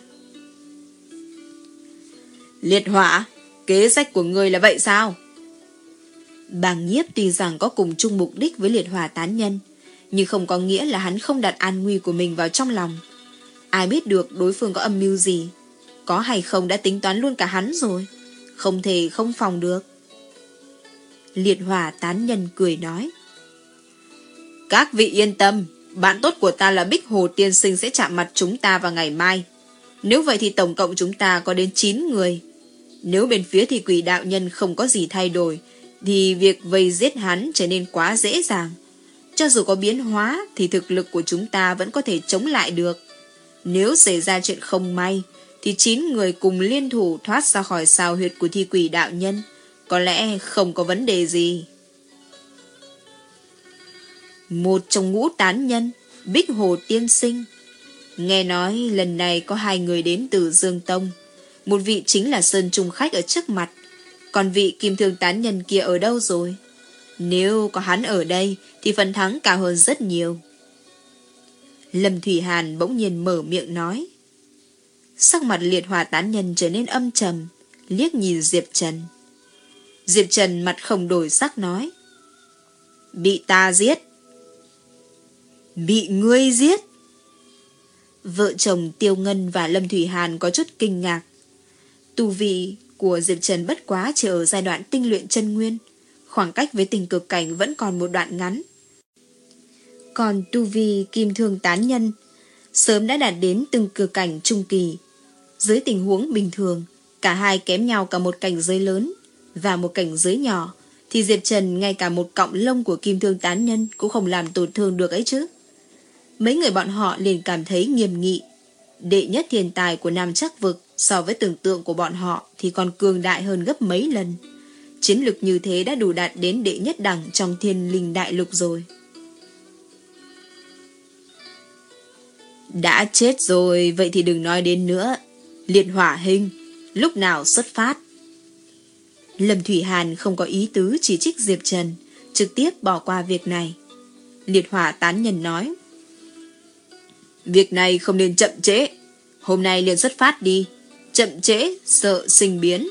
Liệt hỏa, kế sách của ngươi là vậy sao? Bàng Nhiếp tuy rằng có cùng chung mục đích với liệt hỏa tán nhân, nhưng không có nghĩa là hắn không đặt an nguy của mình vào trong lòng. Ai biết được đối phương có âm mưu gì, có hay không đã tính toán luôn cả hắn rồi, không thể không phòng được. Liệt hỏa tán nhân cười nói. Các vị yên tâm, bạn tốt của ta là Bích Hồ Tiên Sinh sẽ chạm mặt chúng ta vào ngày mai. Nếu vậy thì tổng cộng chúng ta có đến chín người. Nếu bên phía thì quỷ đạo nhân không có gì thay đổi thì việc vây giết hắn trở nên quá dễ dàng. Cho dù có biến hóa thì thực lực của chúng ta vẫn có thể chống lại được. Nếu xảy ra chuyện không may thì chín người cùng liên thủ thoát ra khỏi sao huyệt của thi quỷ đạo nhân, có lẽ không có vấn đề gì. Một trong ngũ tán nhân, Bích Hồ Tiên Sinh. Nghe nói lần này có hai người đến từ Dương Tông. Một vị chính là Sơn Trung Khách ở trước mặt, Còn vị kim thương tán nhân kia ở đâu rồi? Nếu có hắn ở đây thì phần thắng cao hơn rất nhiều. Lâm Thủy Hàn bỗng nhiên mở miệng nói. Sắc mặt liệt hỏa tán nhân trở nên âm trầm, liếc nhìn Diệp Trần. Diệp Trần mặt không đổi sắc nói. Bị ta giết. Bị ngươi giết? Vợ chồng Tiêu Ngân và Lâm Thủy Hàn có chút kinh ngạc. Tu vi của Diệp Trần bất quá chỉ ở giai đoạn tinh luyện chân nguyên, khoảng cách với tình cực cảnh vẫn còn một đoạn ngắn. Còn tu vi kim thương tán nhân sớm đã đạt đến từng cực cảnh trung kỳ. Dưới tình huống bình thường, cả hai kém nhau cả một cảnh giới lớn và một cảnh giới nhỏ, thì Diệp Trần ngay cả một cọng lông của kim thương tán nhân cũng không làm tổn thương được ấy chứ. Mấy người bọn họ liền cảm thấy nghiêm nghị. Đệ nhất thiên tài của Nam Trắc Vực so với tưởng tượng của bọn họ thì còn cường đại hơn gấp mấy lần. Chiến lực như thế đã đủ đạt đến đệ nhất đẳng trong Thiên Linh Đại Lục rồi. Đã chết rồi, vậy thì đừng nói đến nữa. Liệt hỏa hình, lúc nào xuất phát? Lâm Thủy Hàn không có ý tứ chỉ trích Diệp Trần, trực tiếp bỏ qua việc này. Liệt hỏa tán nhân nói. Việc này không nên chậm trễ. Hôm nay liền xuất phát đi. Chậm trễ, sợ sinh biến.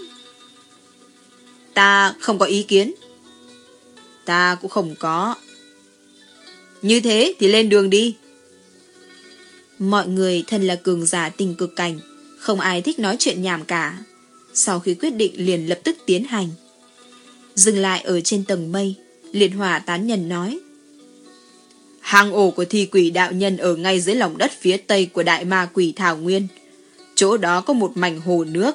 Ta không có ý kiến. Ta cũng không có. Như thế thì lên đường đi. Mọi người thân là cường giả tình cực cảnh, không ai thích nói chuyện nhảm cả. Sau khi quyết định liền lập tức tiến hành. Dừng lại ở trên tầng mây, liệt hỏa tán nhân nói. Hang ổ của thi quỷ đạo nhân ở ngay dưới lòng đất phía tây của đại ma quỷ Thảo Nguyên. Chỗ đó có một mảnh hồ nước.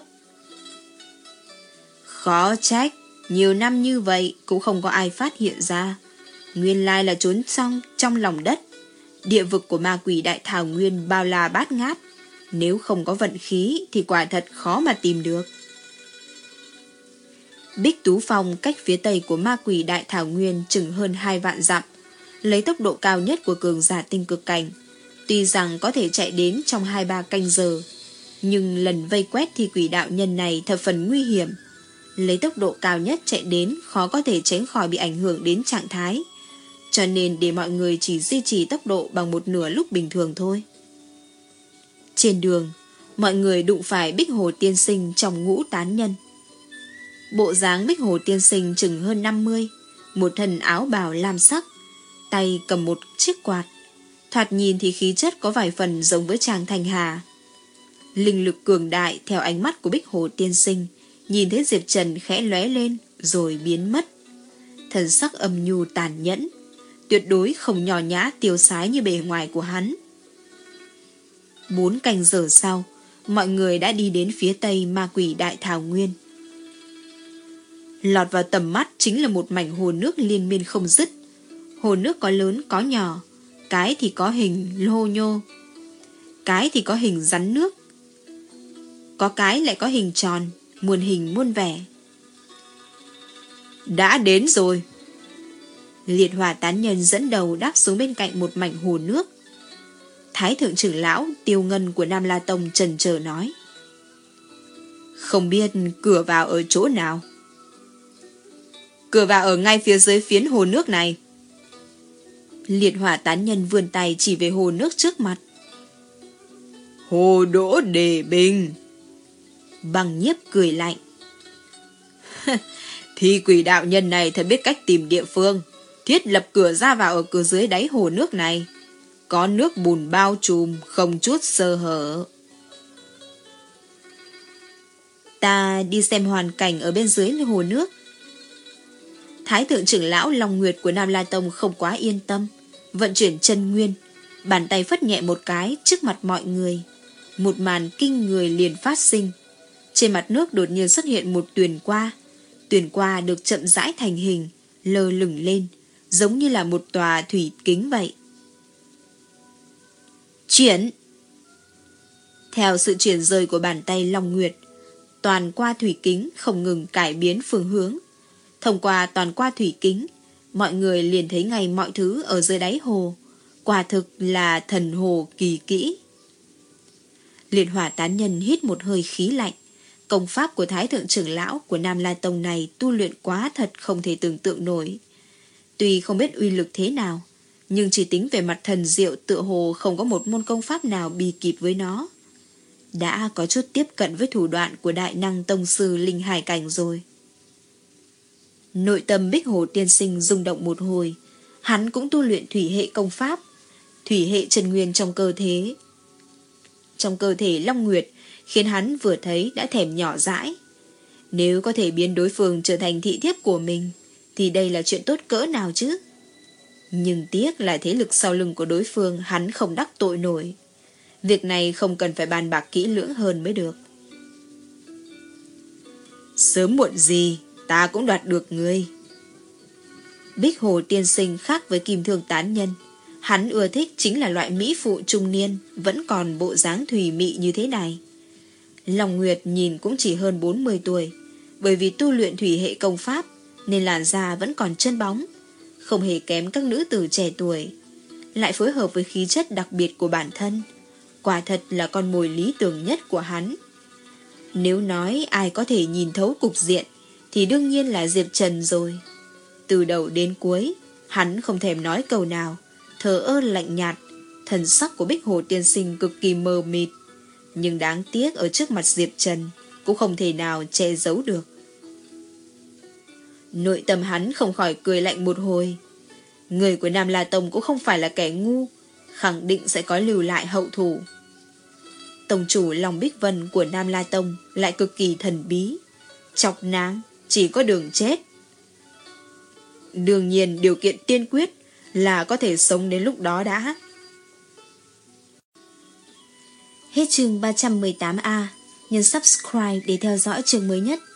Khó trách, nhiều năm như vậy cũng không có ai phát hiện ra. Nguyên lai là trốn trong, trong lòng đất. Địa vực của ma quỷ đại Thảo Nguyên bao la bát ngát. Nếu không có vận khí thì quả thật khó mà tìm được. Bích Tú Phong cách phía tây của ma quỷ đại Thảo Nguyên chừng hơn hai vạn dặm. Lấy tốc độ cao nhất của cường giả tinh cực cảnh, tuy rằng có thể chạy đến trong hai ba canh giờ, nhưng lần vây quét thi quỷ đạo nhân này thập phần nguy hiểm. Lấy tốc độ cao nhất chạy đến khó có thể tránh khỏi bị ảnh hưởng đến trạng thái, cho nên để mọi người chỉ duy trì tốc độ bằng một nửa lúc bình thường thôi. Trên đường, mọi người đụng phải Bích Hồ tiên sinh trong ngũ tán nhân. Bộ dáng Bích Hồ tiên sinh chừng hơn năm mươi, một thân áo bào lam sắc, tay cầm một chiếc quạt, thoạt nhìn thì khí chất có vài phần giống với Trang Thanh Hà. Linh lực cường đại theo ánh mắt của Bích Hồ tiên sinh, nhìn thấy Diệp Trần khẽ lóe lên rồi biến mất. Thần sắc âm nhu tàn nhẫn, tuyệt đối không nhỏ nhã tiêu sái như bề ngoài của hắn. Bốn canh giờ sau, mọi người đã đi đến phía tây ma quỷ đại Thảo Nguyên. Lọt vào tầm mắt chính là một mảnh hồ nước liên miên không dứt. Hồ nước có lớn có nhỏ, cái thì có hình lô nhô, cái thì có hình rắn nước, có cái lại có hình tròn, muôn hình muôn vẻ. Đã đến rồi. Liệt hỏa tán nhân dẫn đầu đáp xuống bên cạnh một mảnh hồ nước. Thái thượng trưởng lão Tiêu Ngân của Nam La Tông chần chờ nói. Không biết cửa vào ở chỗ nào? Cửa vào ở ngay phía dưới phiến hồ nước này. Liệt hỏa tán nhân vươn tay chỉ về hồ nước trước mặt. Hồ Đỗ Đề Bình. Bằng Nhiếp cười lạnh. Thi quỷ đạo nhân này thật biết cách tìm địa phương, thiết lập cửa ra vào ở cửa dưới đáy hồ nước này. Có nước bùn bao trùm, không chút sơ hở. Ta đi xem hoàn cảnh ở bên dưới hồ nước. Thái thượng trưởng lão Long Nguyệt của Nam La Tông không quá yên tâm, vận chuyển chân nguyên, bàn tay phất nhẹ một cái trước mặt mọi người. Một màn kinh người liền phát sinh. Trên mặt nước đột nhiên xuất hiện một tuyền qua. Tuyền qua được chậm rãi thành hình, lơ lửng lên, giống như là một tòa thủy kính vậy. Chuyển. Theo sự chuyển rời của bàn tay Long Nguyệt, toàn qua thủy kính không ngừng cải biến phương hướng. Thông qua toàn qua thủy kính, mọi người liền thấy ngay mọi thứ ở dưới đáy hồ. Quả thực là thần hồ kỳ kỹ. Liệt hỏa tán nhân hít một hơi khí lạnh, Công pháp của Thái Thượng trưởng lão của Nam La Tông này tu luyện quá thật không thể tưởng tượng nổi. Tuy không biết uy lực thế nào, nhưng chỉ tính về mặt thần diệu tựa hồ không có một môn công pháp nào bì kịp với nó. Đã có chút tiếp cận với thủ đoạn của đại năng tông sư linh hải cảnh rồi. Nội tâm Bích Hồ tiên sinh rung động một hồi. Hắn cũng tu luyện thủy hệ công pháp, thủy hệ chân nguyên trong cơ thể. Trong cơ thể Long Nguyệt khiến hắn vừa thấy đã thèm nhỏ dãi. Nếu có thể biến đối phương trở thành thị thiếp của mình thì đây là chuyện tốt cỡ nào chứ. Nhưng tiếc là thế lực sau lưng của đối phương hắn không đắc tội nổi. Việc này không cần phải bàn bạc kỹ lưỡng hơn mới được. Sớm muộn gì ta cũng đoạt được ngươi. Bích Hồ tiên sinh khác với Kim Thương tán nhân. Hắn ưa thích chính là loại mỹ phụ trung niên vẫn còn bộ dáng thùy mị như thế này. Long Nguyệt nhìn cũng chỉ hơn bốn mươi tuổi, bởi vì tu luyện thủy hệ công pháp nên làn da vẫn còn chân bóng, không hề kém các nữ tử trẻ tuổi, lại phối hợp với khí chất đặc biệt của bản thân, quả thật là con mồi lý tưởng nhất của hắn. Nếu nói ai có thể nhìn thấu cục diện thì đương nhiên là Diệp Trần rồi. Từ đầu đến cuối hắn không thèm nói câu nào, thờ ơ lạnh nhạt. Thần sắc của Bích Hồ tiên sinh cực kỳ mờ mịt, nhưng đáng tiếc ở trước mặt Diệp Trần cũng không thể nào che giấu được. Nội tâm hắn không khỏi cười lạnh một hồi. Người của Nam La Tông cũng không phải là kẻ ngu, khẳng định sẽ có lưu lại hậu thủ. Tông chủ Long Bích Vân của Nam La Tông lại cực kỳ thần bí, chọc nàng chỉ có đường chết. Đương nhiên điều kiện tiên quyết là có thể sống đến lúc đó đã. Hết chương ba trăm mười tám A. Nhấn subscribe để theo dõi chương mới nhất.